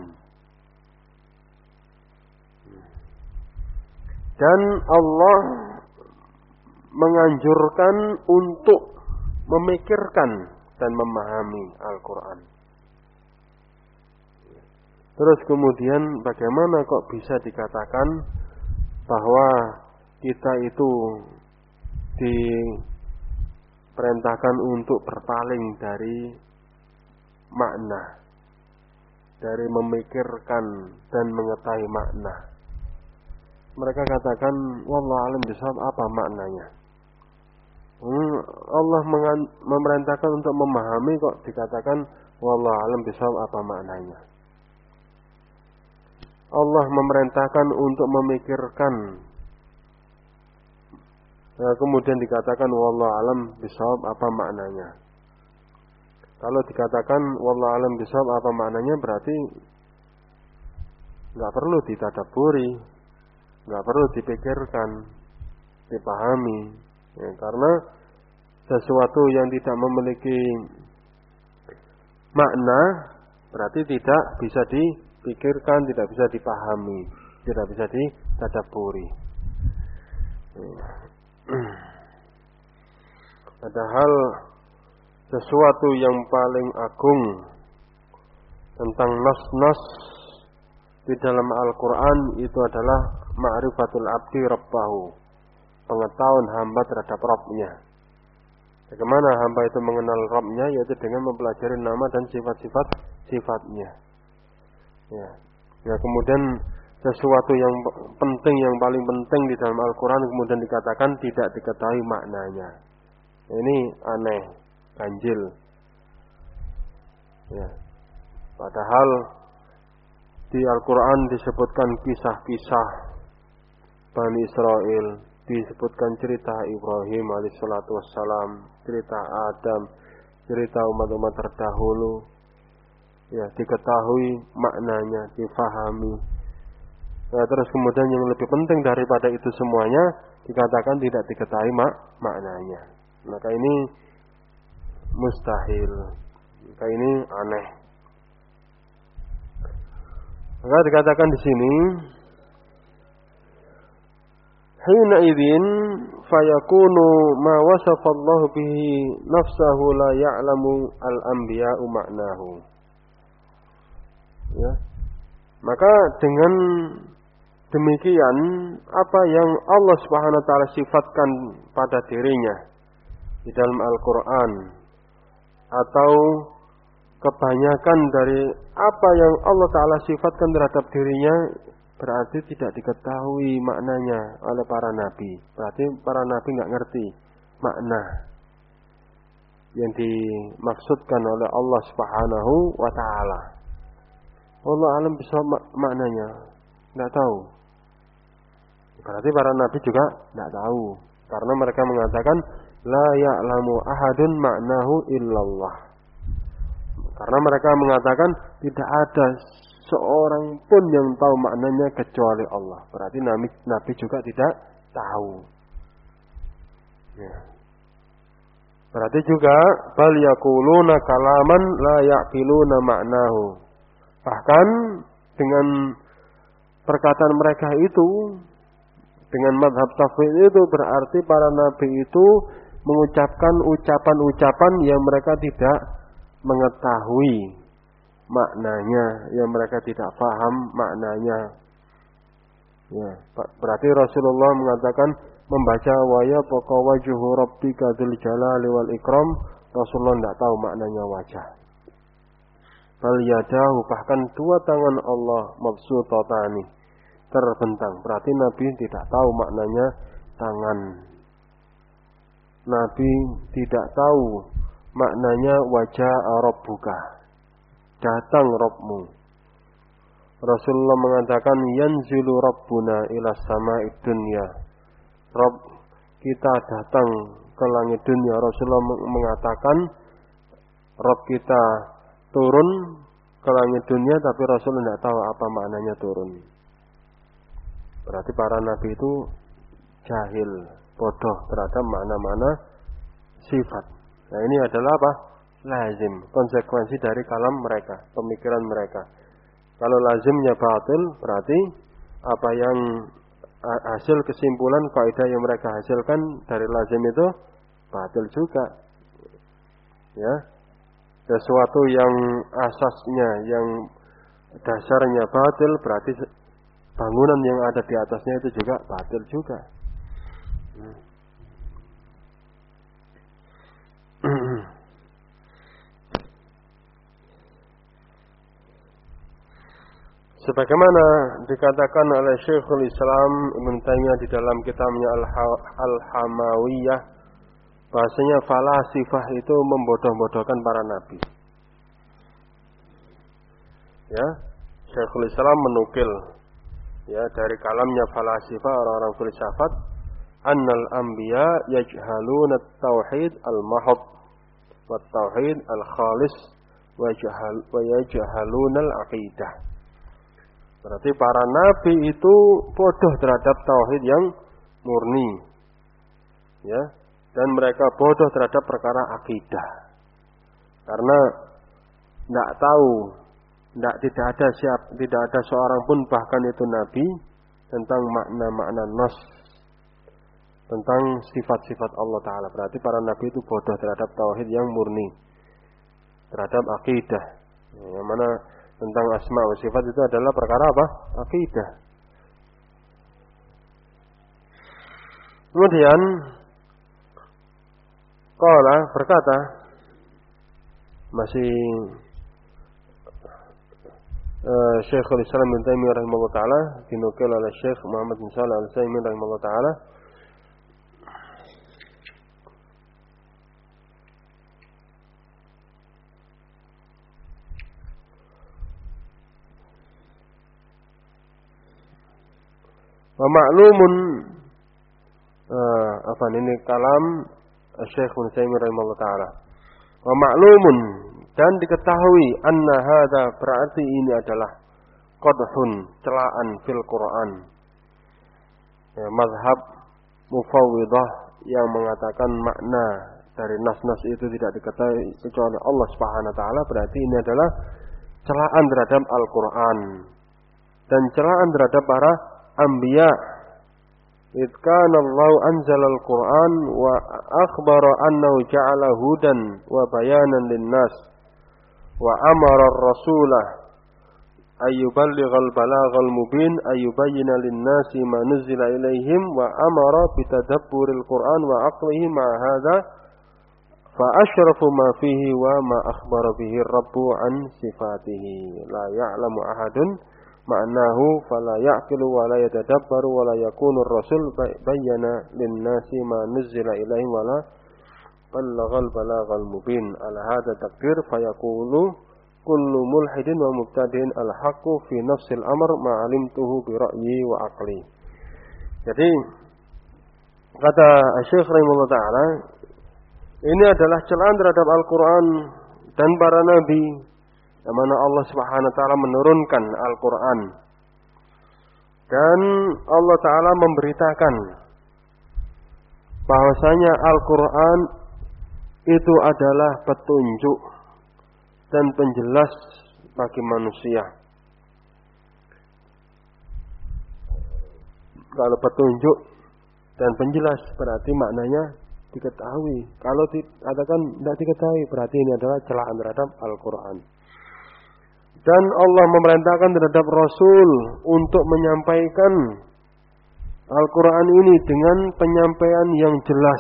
Dan Allah menganjurkan untuk memikirkan dan memahami Al-Quran. Terus kemudian bagaimana kok bisa dikatakan bahwa kita itu diperintahkan untuk berpaling dari makna, dari memikirkan dan mengetahui makna. Mereka katakan wallahu alam bisawab apa maknanya. Allah memerintahkan untuk memahami kok dikatakan wallahu alam bisawab apa maknanya. Allah memerintahkan untuk memikirkan, kemudian dikatakan wallahu alam bisawab apa maknanya. Kalau dikatakan wallahu alam bisawab apa maknanya berarti enggak perlu ditadabburi, enggak perlu dipikirkan, dipahami. Ya, karena sesuatu yang tidak memiliki makna berarti tidak bisa dipikirkan, tidak bisa dipahami, tidak bisa ditadabburi. Padahal sesuatu yang paling agung tentang nas-nas di dalam Al-Quran itu adalah ma'rifatul abdi rabbahu, pengetahuan hamba terhadap Rabbnya. Bagaimana hamba itu mengenal Rabbnya, yaitu dengan mempelajari nama dan sifat-sifat sifatnya. Ya, kemudian sesuatu yang penting, yang paling penting di dalam Al-Quran kemudian dikatakan tidak diketahui maknanya. Ini aneh, ganjil. Ya. Padahal di Al-Quran disebutkan kisah-kisah Bani Israel, disebutkan cerita Ibrahim alaihissalatu wassalam, cerita Adam, cerita umat-umat terdahulu. Ya, diketahui maknanya, difahami. Ya, terus kemudian yang lebih penting daripada itu semuanya dikatakan tidak diketahui maknanya. Maka ini mustahil. Maka ini aneh. Maka dikatakan di sini, hina idzin fayakunu ma wasafallahu bihi nafsahu la ya'lamu al-anbiya'u ma'nahu. Ya. Maka dengan demikian apa yang Allah Subhanahu wa taala sifatkan pada dirinya di dalam Al-Qur'an atau kebanyakan dari apa yang Allah taala sifatkan terhadap dirinya berarti tidak diketahui maknanya oleh para nabi. Berarti para nabi enggak ngerti makna yang dimaksudkan oleh Allah Subhanahu wa taala. Allah alam bisa maknanya, enggak tahu. Berarti para nabi juga enggak tahu, karena mereka mengatakan la ya'lamu ahadun maknahu illallah. Karena mereka mengatakan tidak ada seorang pun yang tahu maknanya kecuali Allah. Berarti nabi juga tidak tahu. Ya. Berarti juga bal yaquluna kalaman la yaqiluna maknahu. Bahkan dengan perkataan mereka itu, dengan mazhab tafwid itu berarti para nabi itu mengucapkan ucapan-ucapan yang mereka tidak mengetahui maknanya, yang mereka tidak paham maknanya. Ya, berarti Rasulullah mengatakan membaca wa yabqa wajhu rabbika dzul jalali wal ikram, Rasulullah tidak tahu maknanya wajah. Bal yadahu, bahkan dua tangan Allah mabsutatani, terbentang. Berarti Nabi tidak tahu maknanya tangan. Nabi tidak tahu maknanya wajah Rabbuka, datang Rabbmu. Rasulullah mengatakan yanzilu Rabbuna ila sama'id dunya, Rabb kita datang ke langit dunia. Rasulullah mengatakan Rabb kita turun ke langit dunia, tapi Rasulullah tidak tahu apa maknanya turun. Berarti para nabi itu jahil, bodoh terhadap makna-makna sifat. Nah, ini adalah apa? Lazim, konsekuensi dari kalam mereka, pemikiran mereka. Kalau lazimnya batil, berarti apa yang hasil kesimpulan kaidah yang mereka hasilkan dari lazim itu batil juga. Ya. Sesuatu yang asasnya, yang dasarnya batil, berarti bangunan yang ada di atasnya itu juga batil juga. Sebagaimana dikatakan oleh Syekhul Islam Ibnu Taimiyah di dalam kitabnya Al-Hamawiyah, bahasanya falasifah itu membodoh-bodohkan para nabi. Ya, Syekhul Islam menukil ya dari kalamnya falasifah, orang-orang filsafat, annal anbiya yajhaluna at-tauhid al-mahad wa at-tauhid al-khalis wa yajhaluna al-aqidah. Berarti para nabi itu bodoh terhadap tauhid yang murni. Ya, dan mereka bodoh terhadap perkara akidah. Karena tidak tahu, tidak ada seorang pun bahkan itu nabi tentang makna-makna nas, tentang sifat-sifat Allah Ta'ala. Berarti para nabi itu bodoh terhadap tauhid yang murni, terhadap akidah. Yang mana tentang asma wa sifat itu adalah perkara apa? Akidah. Kemudian qala berkata, masih Syekhul Islam Ibnu Taimiyah rahimahullah taala, dinukil oleh Syekh Muhammad bin Shalih Al-Utsaimin rahimahullah taala, wa ma'lumun ini kalam Syekh Ibnu Taimiyah rahimahullah taala. Wa ma'lumun, dan diketahui anna hadza, berarti ini adalah qadhun, celaan fil Quran. Ya, mazhab mufawwidah yang mengatakan makna dari nas-nas itu tidak diketahui kecuali Allah Subhanahu wa taala, berarti ini adalah celaan terhadap Al-Qur'an dan celaan terhadap para anbiya. Id kana Allah anzala al-Qur'an wa akhbara annahu ja'ala hudan wa bayanan lin-nas wa amara ar-rasulah ayyuballighal balaghal mubin ayyubayyina lin-nasi ma nuzila ilaihim wa amara bitadabburil Qur'an wa aqlihi ma hadha fa asyrafu ma fihi wa ma akhbara bihi rabbu an sifatihi la ya'lamu ahadun ma'nahu fala ya'qilu wa la yatadabbaru wa la yakunu ar-rasul bayyana lin-nasi ma nuzila ilaihim wa la ballaghal balaghal mubin. Ala hadha takdir fayaqulu kullu mulhidin wa mubtadi'in al-haqqu fi nafsil amr ma 'alimtuhu bi ra'yi wa aqli. Jadi kata Syekh rahimahullah taala, ini adalah celaan terhadap Al-Qur'an dan para nabi, yang mana Allah Subhanahu wa taala menurunkan Al-Qur'an. Dan Allah taala memberitakan bahwasanya Al-Qur'an itu adalah petunjuk dan penjelas bagi manusia. Kalau petunjuk dan penjelas berarti maknanya diketahui. Kalau dikatakan tidak diketahui, berarti ini adalah celaan terhadap Al-Qur'an. Dan Allah memerintahkan terhadap Rasul untuk menyampaikan Al-Quran ini dengan penyampaian yang jelas.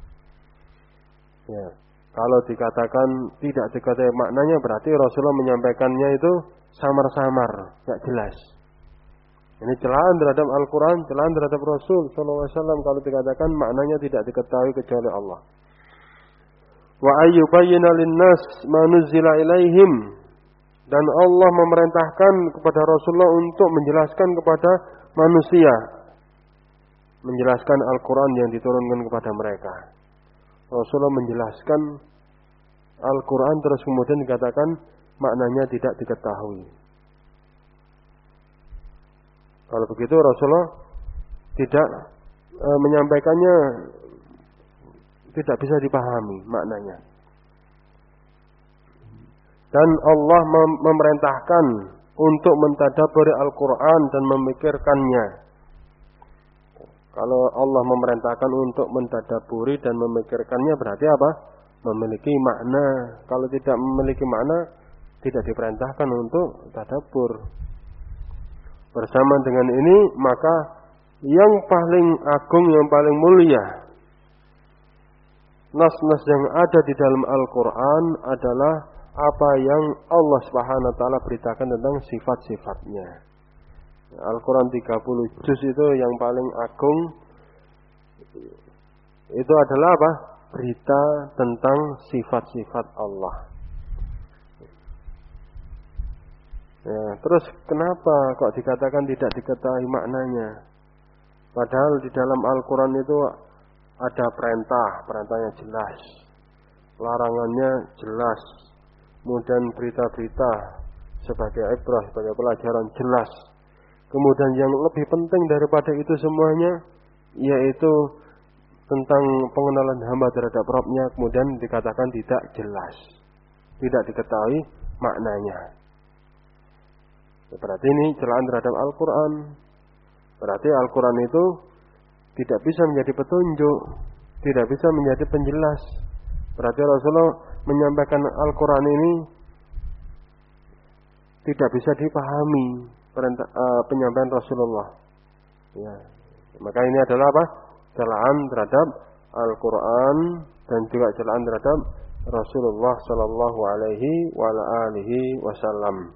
Ya, kalau dikatakan tidak diketahui maknanya berarti Rasulullah menyampaikannya itu samar-samar, tidak jelas. Ini celaan terhadap Al-Quran, celaan terhadap Rasul SAW kalau dikatakan maknanya tidak diketahui kecuali Allah. Wa ayyubayyina linnas ma nuzzila ilaihim, dan Allah memerintahkan kepada Rasulullah untuk menjelaskan kepada manusia, menjelaskan Al-Quran yang diturunkan kepada mereka. Rasulullah menjelaskan Al-Quran terus kemudian dikatakan maknanya tidak diketahui. Kalau begitu Rasulullah tidak menyampaikannya, tidak bisa dipahami maknanya. Dan Allah memerintahkan untuk mentadabburi Al-Quran dan memikirkannya. Kalau Allah memerintahkan untuk mentadabburi dan memikirkannya berarti apa? Memiliki makna. Kalau tidak memiliki makna, tidak diperintahkan untuk tadabbur. Bersama dengan ini, maka yang paling agung, yang paling mulia, nas-nas yang ada di dalam Al-Quran adalah apa yang Allah Subhanahu wa taala beritakan tentang sifat-sifatnya. Al-Quran 30 juz itu yang paling agung. Itu adalah apa? Berita tentang sifat-sifat Allah. Ya, terus kenapa kok dikatakan tidak diketahui maknanya? Padahal di dalam Al-Quran itu ada perintahnya jelas, larangannya jelas, kemudian berita-berita sebagai ibrah, sebagai pelajaran jelas. Kemudian yang lebih penting daripada itu semuanya, yaitu tentang pengenalan hamba terhadap Rabb-nya, kemudian dikatakan tidak jelas, tidak diketahui maknanya. Berarti ini celaan terhadap Al-Quran. Berarti Al-Quran itu tidak bisa menjadi petunjuk, tidak bisa menjadi penjelas. Berarti Rasulullah menyampaikan Al-Quran ini tidak bisa dipahami penyampaian Rasulullah. Ya. Maka ini adalah apa? Celaan terhadap Al-Quran dan juga celaan terhadap Rasulullah Sallallahu Alaihi Wasallam.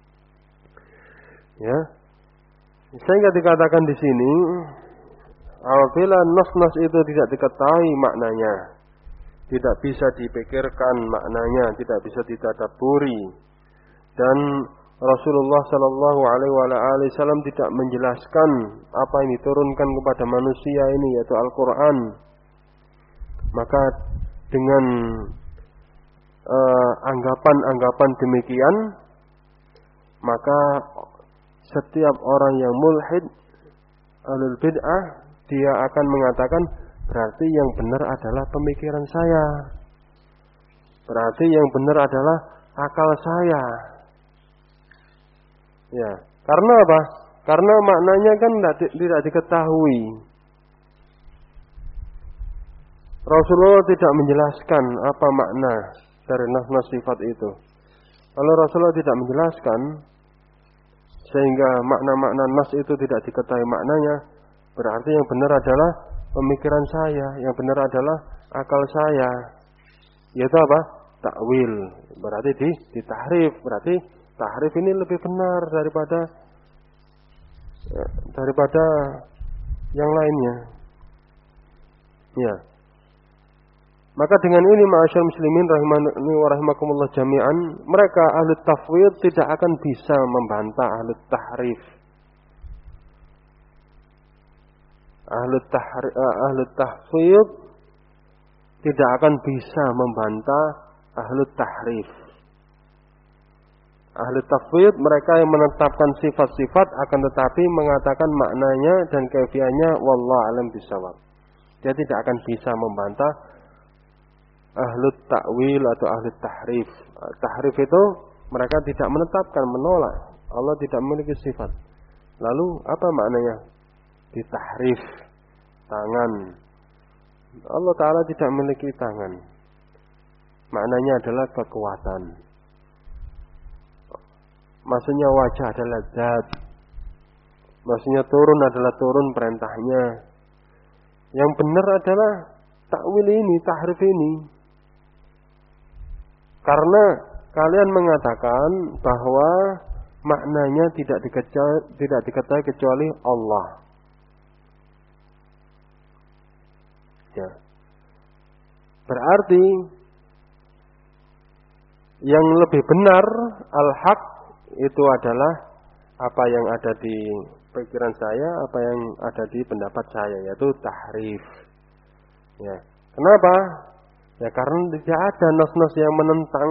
Ya, sehingga dikatakan di sini, apabila nas-nas itu tidak diketahui maknanya, tidak bisa dipikirkan maknanya, tidak bisa ditadabburi, dan Rasulullah Sallallahu Alaihi Wasallam tidak menjelaskan apa yang diturunkan kepada manusia ini, yaitu Al-Quran, maka dengan anggapan-anggapan demikian, maka setiap orang yang mulhid, ahlul bid'ah, dia akan mengatakan berarti yang benar adalah pemikiran saya, berarti yang benar adalah akal saya. Ya, karena apa? Karena maknanya kan tidak diketahui. Rasulullah tidak menjelaskan apa makna dari nas-nas sifat itu. Kalau Rasulullah tidak menjelaskan, sehingga makna-makna nas itu tidak diketahui maknanya, berarti yang benar adalah pemikiran saya, yang benar adalah akal saya. Yaitu apa? Takwil. Berarti ditahrif. Berarti tahrif ini lebih benar daripada yang lainnya. Ya. Maka dengan ini ma'asyar muslimin rahimani wa rahimakumullah jami'an, mereka ahli tafwid tidak akan bisa membantah ahli tahrif. Ahli tafwid tidak akan bisa membantah ahli tahrif. Ahli tafwid mereka yang menetapkan sifat-sifat akan tetapi mengatakan maknanya dan kaifiahnya wallahu alam bisawab. Dia tidak akan bisa membantah ahlut ta'wil atau ahlut tahrif. Tahrif itu mereka tidak menetapkan, menolak. Allah tidak memiliki sifat. Lalu apa maknanya? Ditahrif. Tangan. Allah Ta'ala tidak memiliki tangan. Maknanya adalah kekuatan. Maksudnya wajah adalah zat. Maksudnya turun adalah turun perintahnya. Yang benar adalah takwil ini, tahrif ini. Karena kalian mengatakan bahwa maknanya tidak diketahui kecuali Allah. Ya. Berarti yang lebih benar al-haq itu adalah apa yang ada di pikiran saya, apa yang ada di pendapat saya, yaitu tahrif. Ya. Kenapa? Ya karena tidak ada nas-nas yang menentang,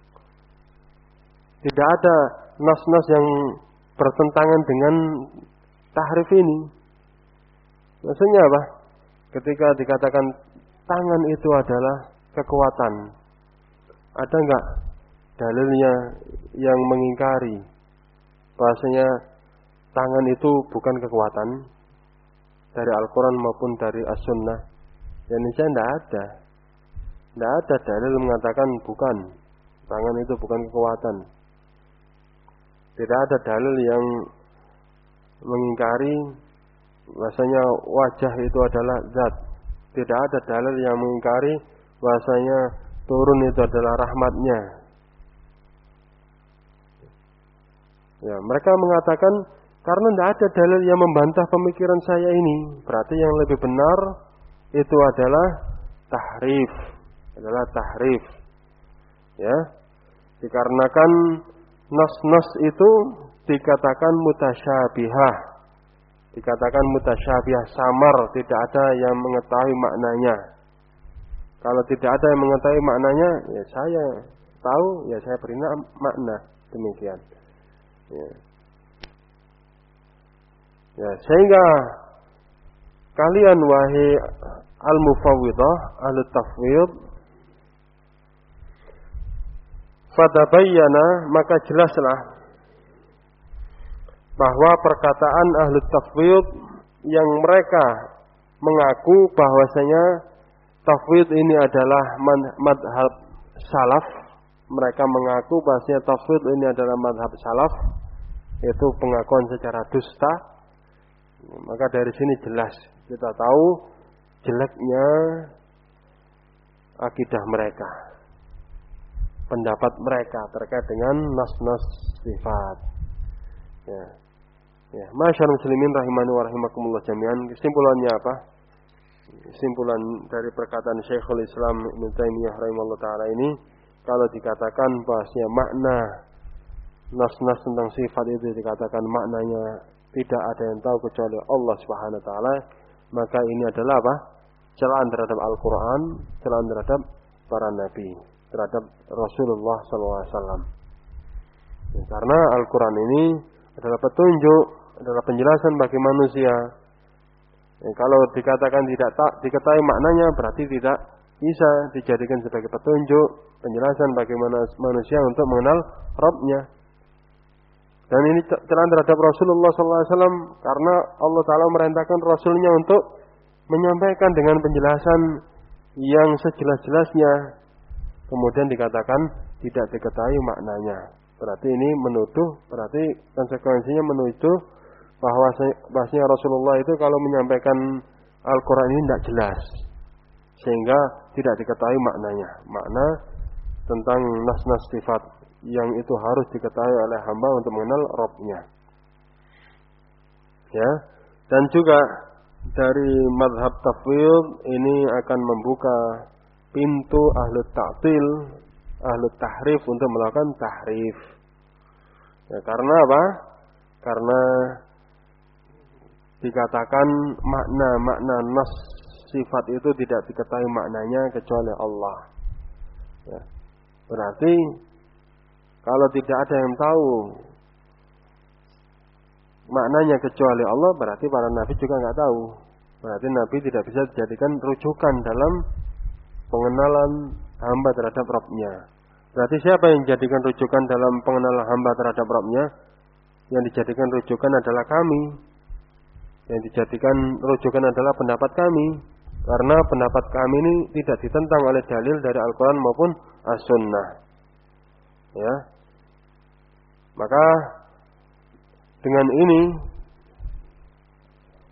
tidak ada nas-nas yang bertentangan dengan tahrif ini. Maksudnya apa? Ketika dikatakan tangan itu adalah kekuatan, ada enggak dalilnya yang mengingkari bahasanya tangan itu bukan kekuatan dari Al-Quran maupun dari As-Sunnah? Indonesia tidak ada. Tidak ada dalil mengatakan bukan, tangan itu bukan kekuatan. Tidak ada dalil yang mengingkari bahasanya wajah itu adalah zat. Tidak ada dalil yang mengingkari bahasanya turun itu adalah rahmatnya. Ya, mereka mengatakan karena tidak ada dalil yang membantah pemikiran saya ini, berarti yang lebih benar itu adalah tahrif, Ya, dikarenakan nas-nas itu dikatakan mutasyabihah, samar, tidak ada yang mengetahui maknanya. Kalau tidak ada yang mengetahui maknanya, ya saya tahu, ya saya beri makna, demikian. Ya, sehingga kalian wahai al-mufawwidah, ahlut-tafwid, fatabayyana, maka jelaslah bahwa perkataan ahlut-tafwid yang mereka mengaku bahwasanya tafwid ini adalah madhab salaf, mereka mengaku bahwasanya tafwid ini adalah madhab salaf, itu pengakuan secara dusta. Maka dari sini jelas kita tahu jeleknya akidah mereka, pendapat mereka terkait dengan nas-nas sifat. Ya, masyaallah muslimin rahimani wa rahimakumullah jami'an. Kesimpulannya apa? Kesimpulan dari perkataan Syekhul Islam Ibnu Taimiyah rahimahullah taala ini, kalau dikatakan bahasanya makna nas-nas tentang sifat itu dikatakan maknanya tidak ada yang tahu kecuali Allah Subhanahu wa taala, maka ini adalah apa? Celaan terhadap Al-Qur'an, celaan terhadap para nabi, terhadap Rasulullah sallallahu alaihi wasallam. Ya, karena Al-Qur'an ini adalah petunjuk, adalah penjelasan bagi manusia. Ya, kalau dikatakan tidak diketahui maknanya, berarti tidak bisa dijadikan sebagai petunjuk, penjelasan bagi manusia untuk mengenal Rabb-nya. Dan ini celaan terhadap Rasulullah SAW, karena Allah Ta'ala merintahkan Rasulnya untuk menyampaikan dengan penjelasan yang sejelas-jelasnya. Kemudian dikatakan tidak diketahui maknanya. Berarti ini menuduh, berarti konsekuensinya menuduh bahwasanya Rasulullah itu kalau menyampaikan Al-Quran ini tidak jelas, sehingga tidak diketahui maknanya. Makna tentang nas-nas sifat yang itu harus diketahui oleh hamba untuk mengenal Rabb-nya. Ya, dan juga dari madhab tafwid ini akan membuka pintu ahlu ta'til, ahlu tahrif untuk melakukan tahrif. Ya, karena apa? Karena dikatakan makna nas sifat itu tidak diketahui maknanya kecuali Allah. Ya, berarti kalau tidak ada yang tahu maknanya kecuali Allah, berarti para nabi juga nggak tahu. Berarti nabi tidak bisa dijadikan rujukan dalam pengenalan hamba terhadap Rabb-nya. Berarti siapa yang dijadikan rujukan dalam pengenalan hamba terhadap Rabb-nya? Yang dijadikan rujukan adalah kami. Yang dijadikan rujukan adalah pendapat kami. Karena pendapat kami ini tidak ditentang oleh dalil dari Al-Quran maupun As-Sunnah. Ya. Maka dengan ini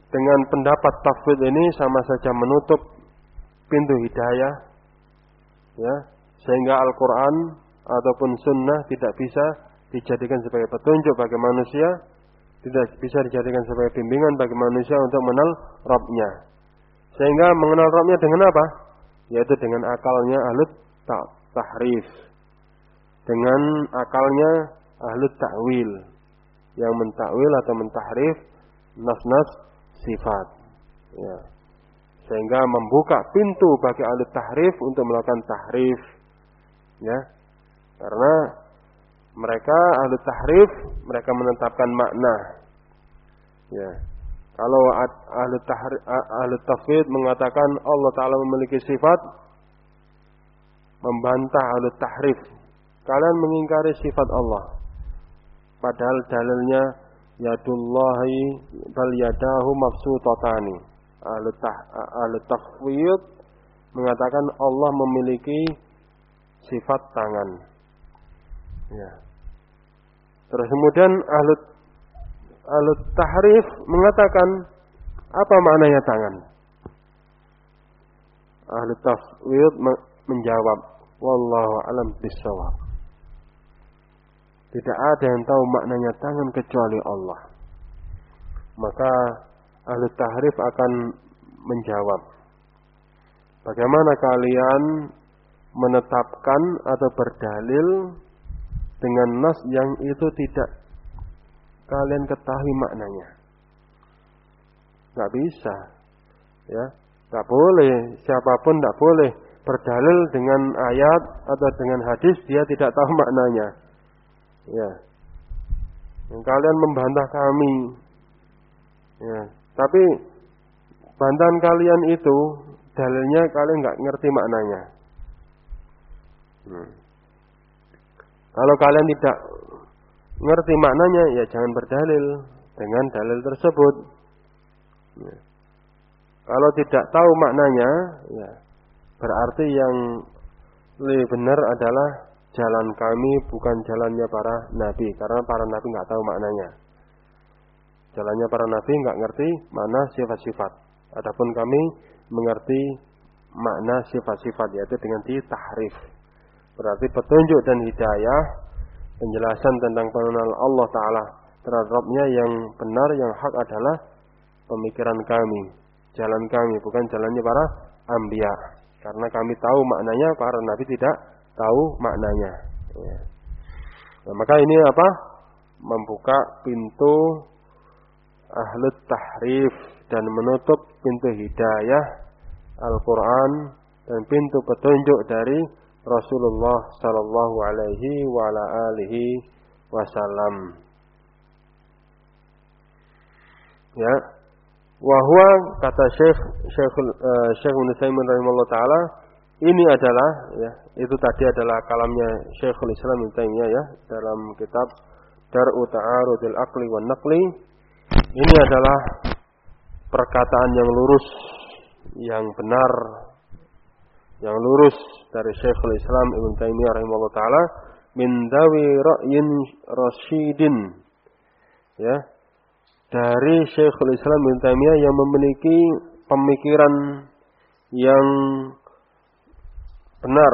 dengan pendapat tafwid ini sama saja menutup pintu hidayah, ya, sehingga Al-Quran ataupun Sunnah tidak bisa dijadikan sebagai petunjuk bagi manusia, tidak bisa dijadikan sebagai bimbingan bagi manusia untuk mengenal Rabb-nya. Sehingga mengenal Rabb-nya dengan apa? Yaitu dengan akalnya ahlut tahrif, dengan akalnya ahlut ta'wil, yang mentakwil atau mentahrif nas-nas sifat, ya. Sehingga membuka pintu bagi ahlut tahrif untuk melakukan tahrif, ya. Karena mereka ahlut tahrif, mereka menetapkan makna, ya. Kalau ahlut tafwid mengatakan Allah Ta'ala memiliki sifat, membantah ahlut tahrif, kalian mengingkari sifat Allah. Padahal dalilnya yadullahi bal yadahu mabsutatani. Ahlut tafwid mengatakan Allah memiliki sifat tangan. Ya. Terus kemudian ahlut tahrif mengatakan apa maknanya tangan? Ahlut tafwid menjawab, wallahu alam bissawab. Tidak ada yang tahu maknanya tangan kecuali Allah. Maka ahlut tahrif akan menjawab, bagaimana kalian menetapkan atau berdalil dengan nas yang itu tidak kalian ketahui maknanya? Nggak bisa, ya. Nggak boleh, siapapun nggak boleh berdalil dengan ayat atau dengan hadis dia tidak tahu maknanya. Ya, kalian membantah kami, ya. Tapi bantahan kalian itu dalilnya kalian nggak ngerti maknanya. Kalau kalian tidak ngerti maknanya, ya jangan berdalil dengan dalil tersebut. Ya. Kalau tidak tahu maknanya, ya berarti yang lebih benar adalah jalan kami bukan jalannya para nabi, karena para nabi nggak tahu maknanya. Jalannya para nabi nggak ngerti makna sifat-sifat. Adapun kami mengerti makna sifat-sifat, yaitu dengan ditahrif. Berarti petunjuk dan hidayah, penjelasan tentang pengenalan Allah Ta'ala terhadap Rabb-nya yang benar, yang hak adalah pemikiran kami, jalan kami, bukan jalannya para anbiya. Karena kami tahu maknanya, para nabi tidak tahu maknanya. Ya. Nah, maka ini apa? Membuka pintu ahlut tahrif dan menutup pintu hidayah Al-Quran dan pintu petunjuk dari Rasulullah sallallahu alaihi wa ala alihi wasallam. Ya. Wahwa kata Syekh Ibnu Utsaimin rahimahullah taala, ini adalah, ya, itu tadi adalah kalamnya Syekhul Islam Ibnu Taimiyah, ya, dalam kitab Dar'u Ta'arudil Aqli wan Naqli. Ini adalah perkataan yang lurus, yang benar, yang lurus dari Syekhul Islam Ibnu Taimiyah rahimahullah taala, min dawi ra'yin rasyidin, ya, dari Syekhul Islam Ibnu Taimiyah yang memiliki pemikiran yang benar.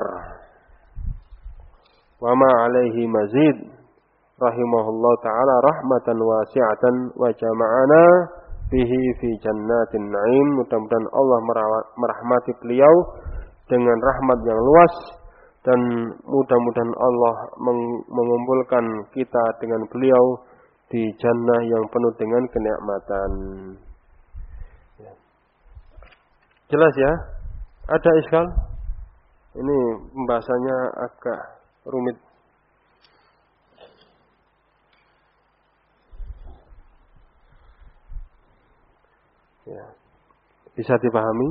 Wa ma alaihi mazid rahimahullah ta'ala rahmatan wasi'atan wa jama'ana bihi fi jannatin na'im. Mudah-mudahan Allah merahmati beliau dengan rahmat yang luas, dan mudah-mudahan Allah mengumpulkan kita dengan beliau di jannah yang penuh dengan kenikmatan. Jelas ya? Ada iskal? Ini pembahasannya agak rumit. Ya. Bisa dipahami?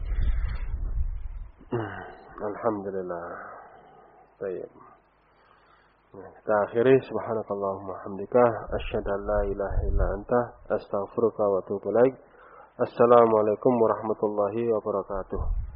Alhamdulillah. Baik. Kita akhiri, subhanakallahumma hamdika asyhadu an la ilaha illa anta astaghfiruka wa atubu ilaik. Assalamualaikum warahmatullahi wabarakatuh.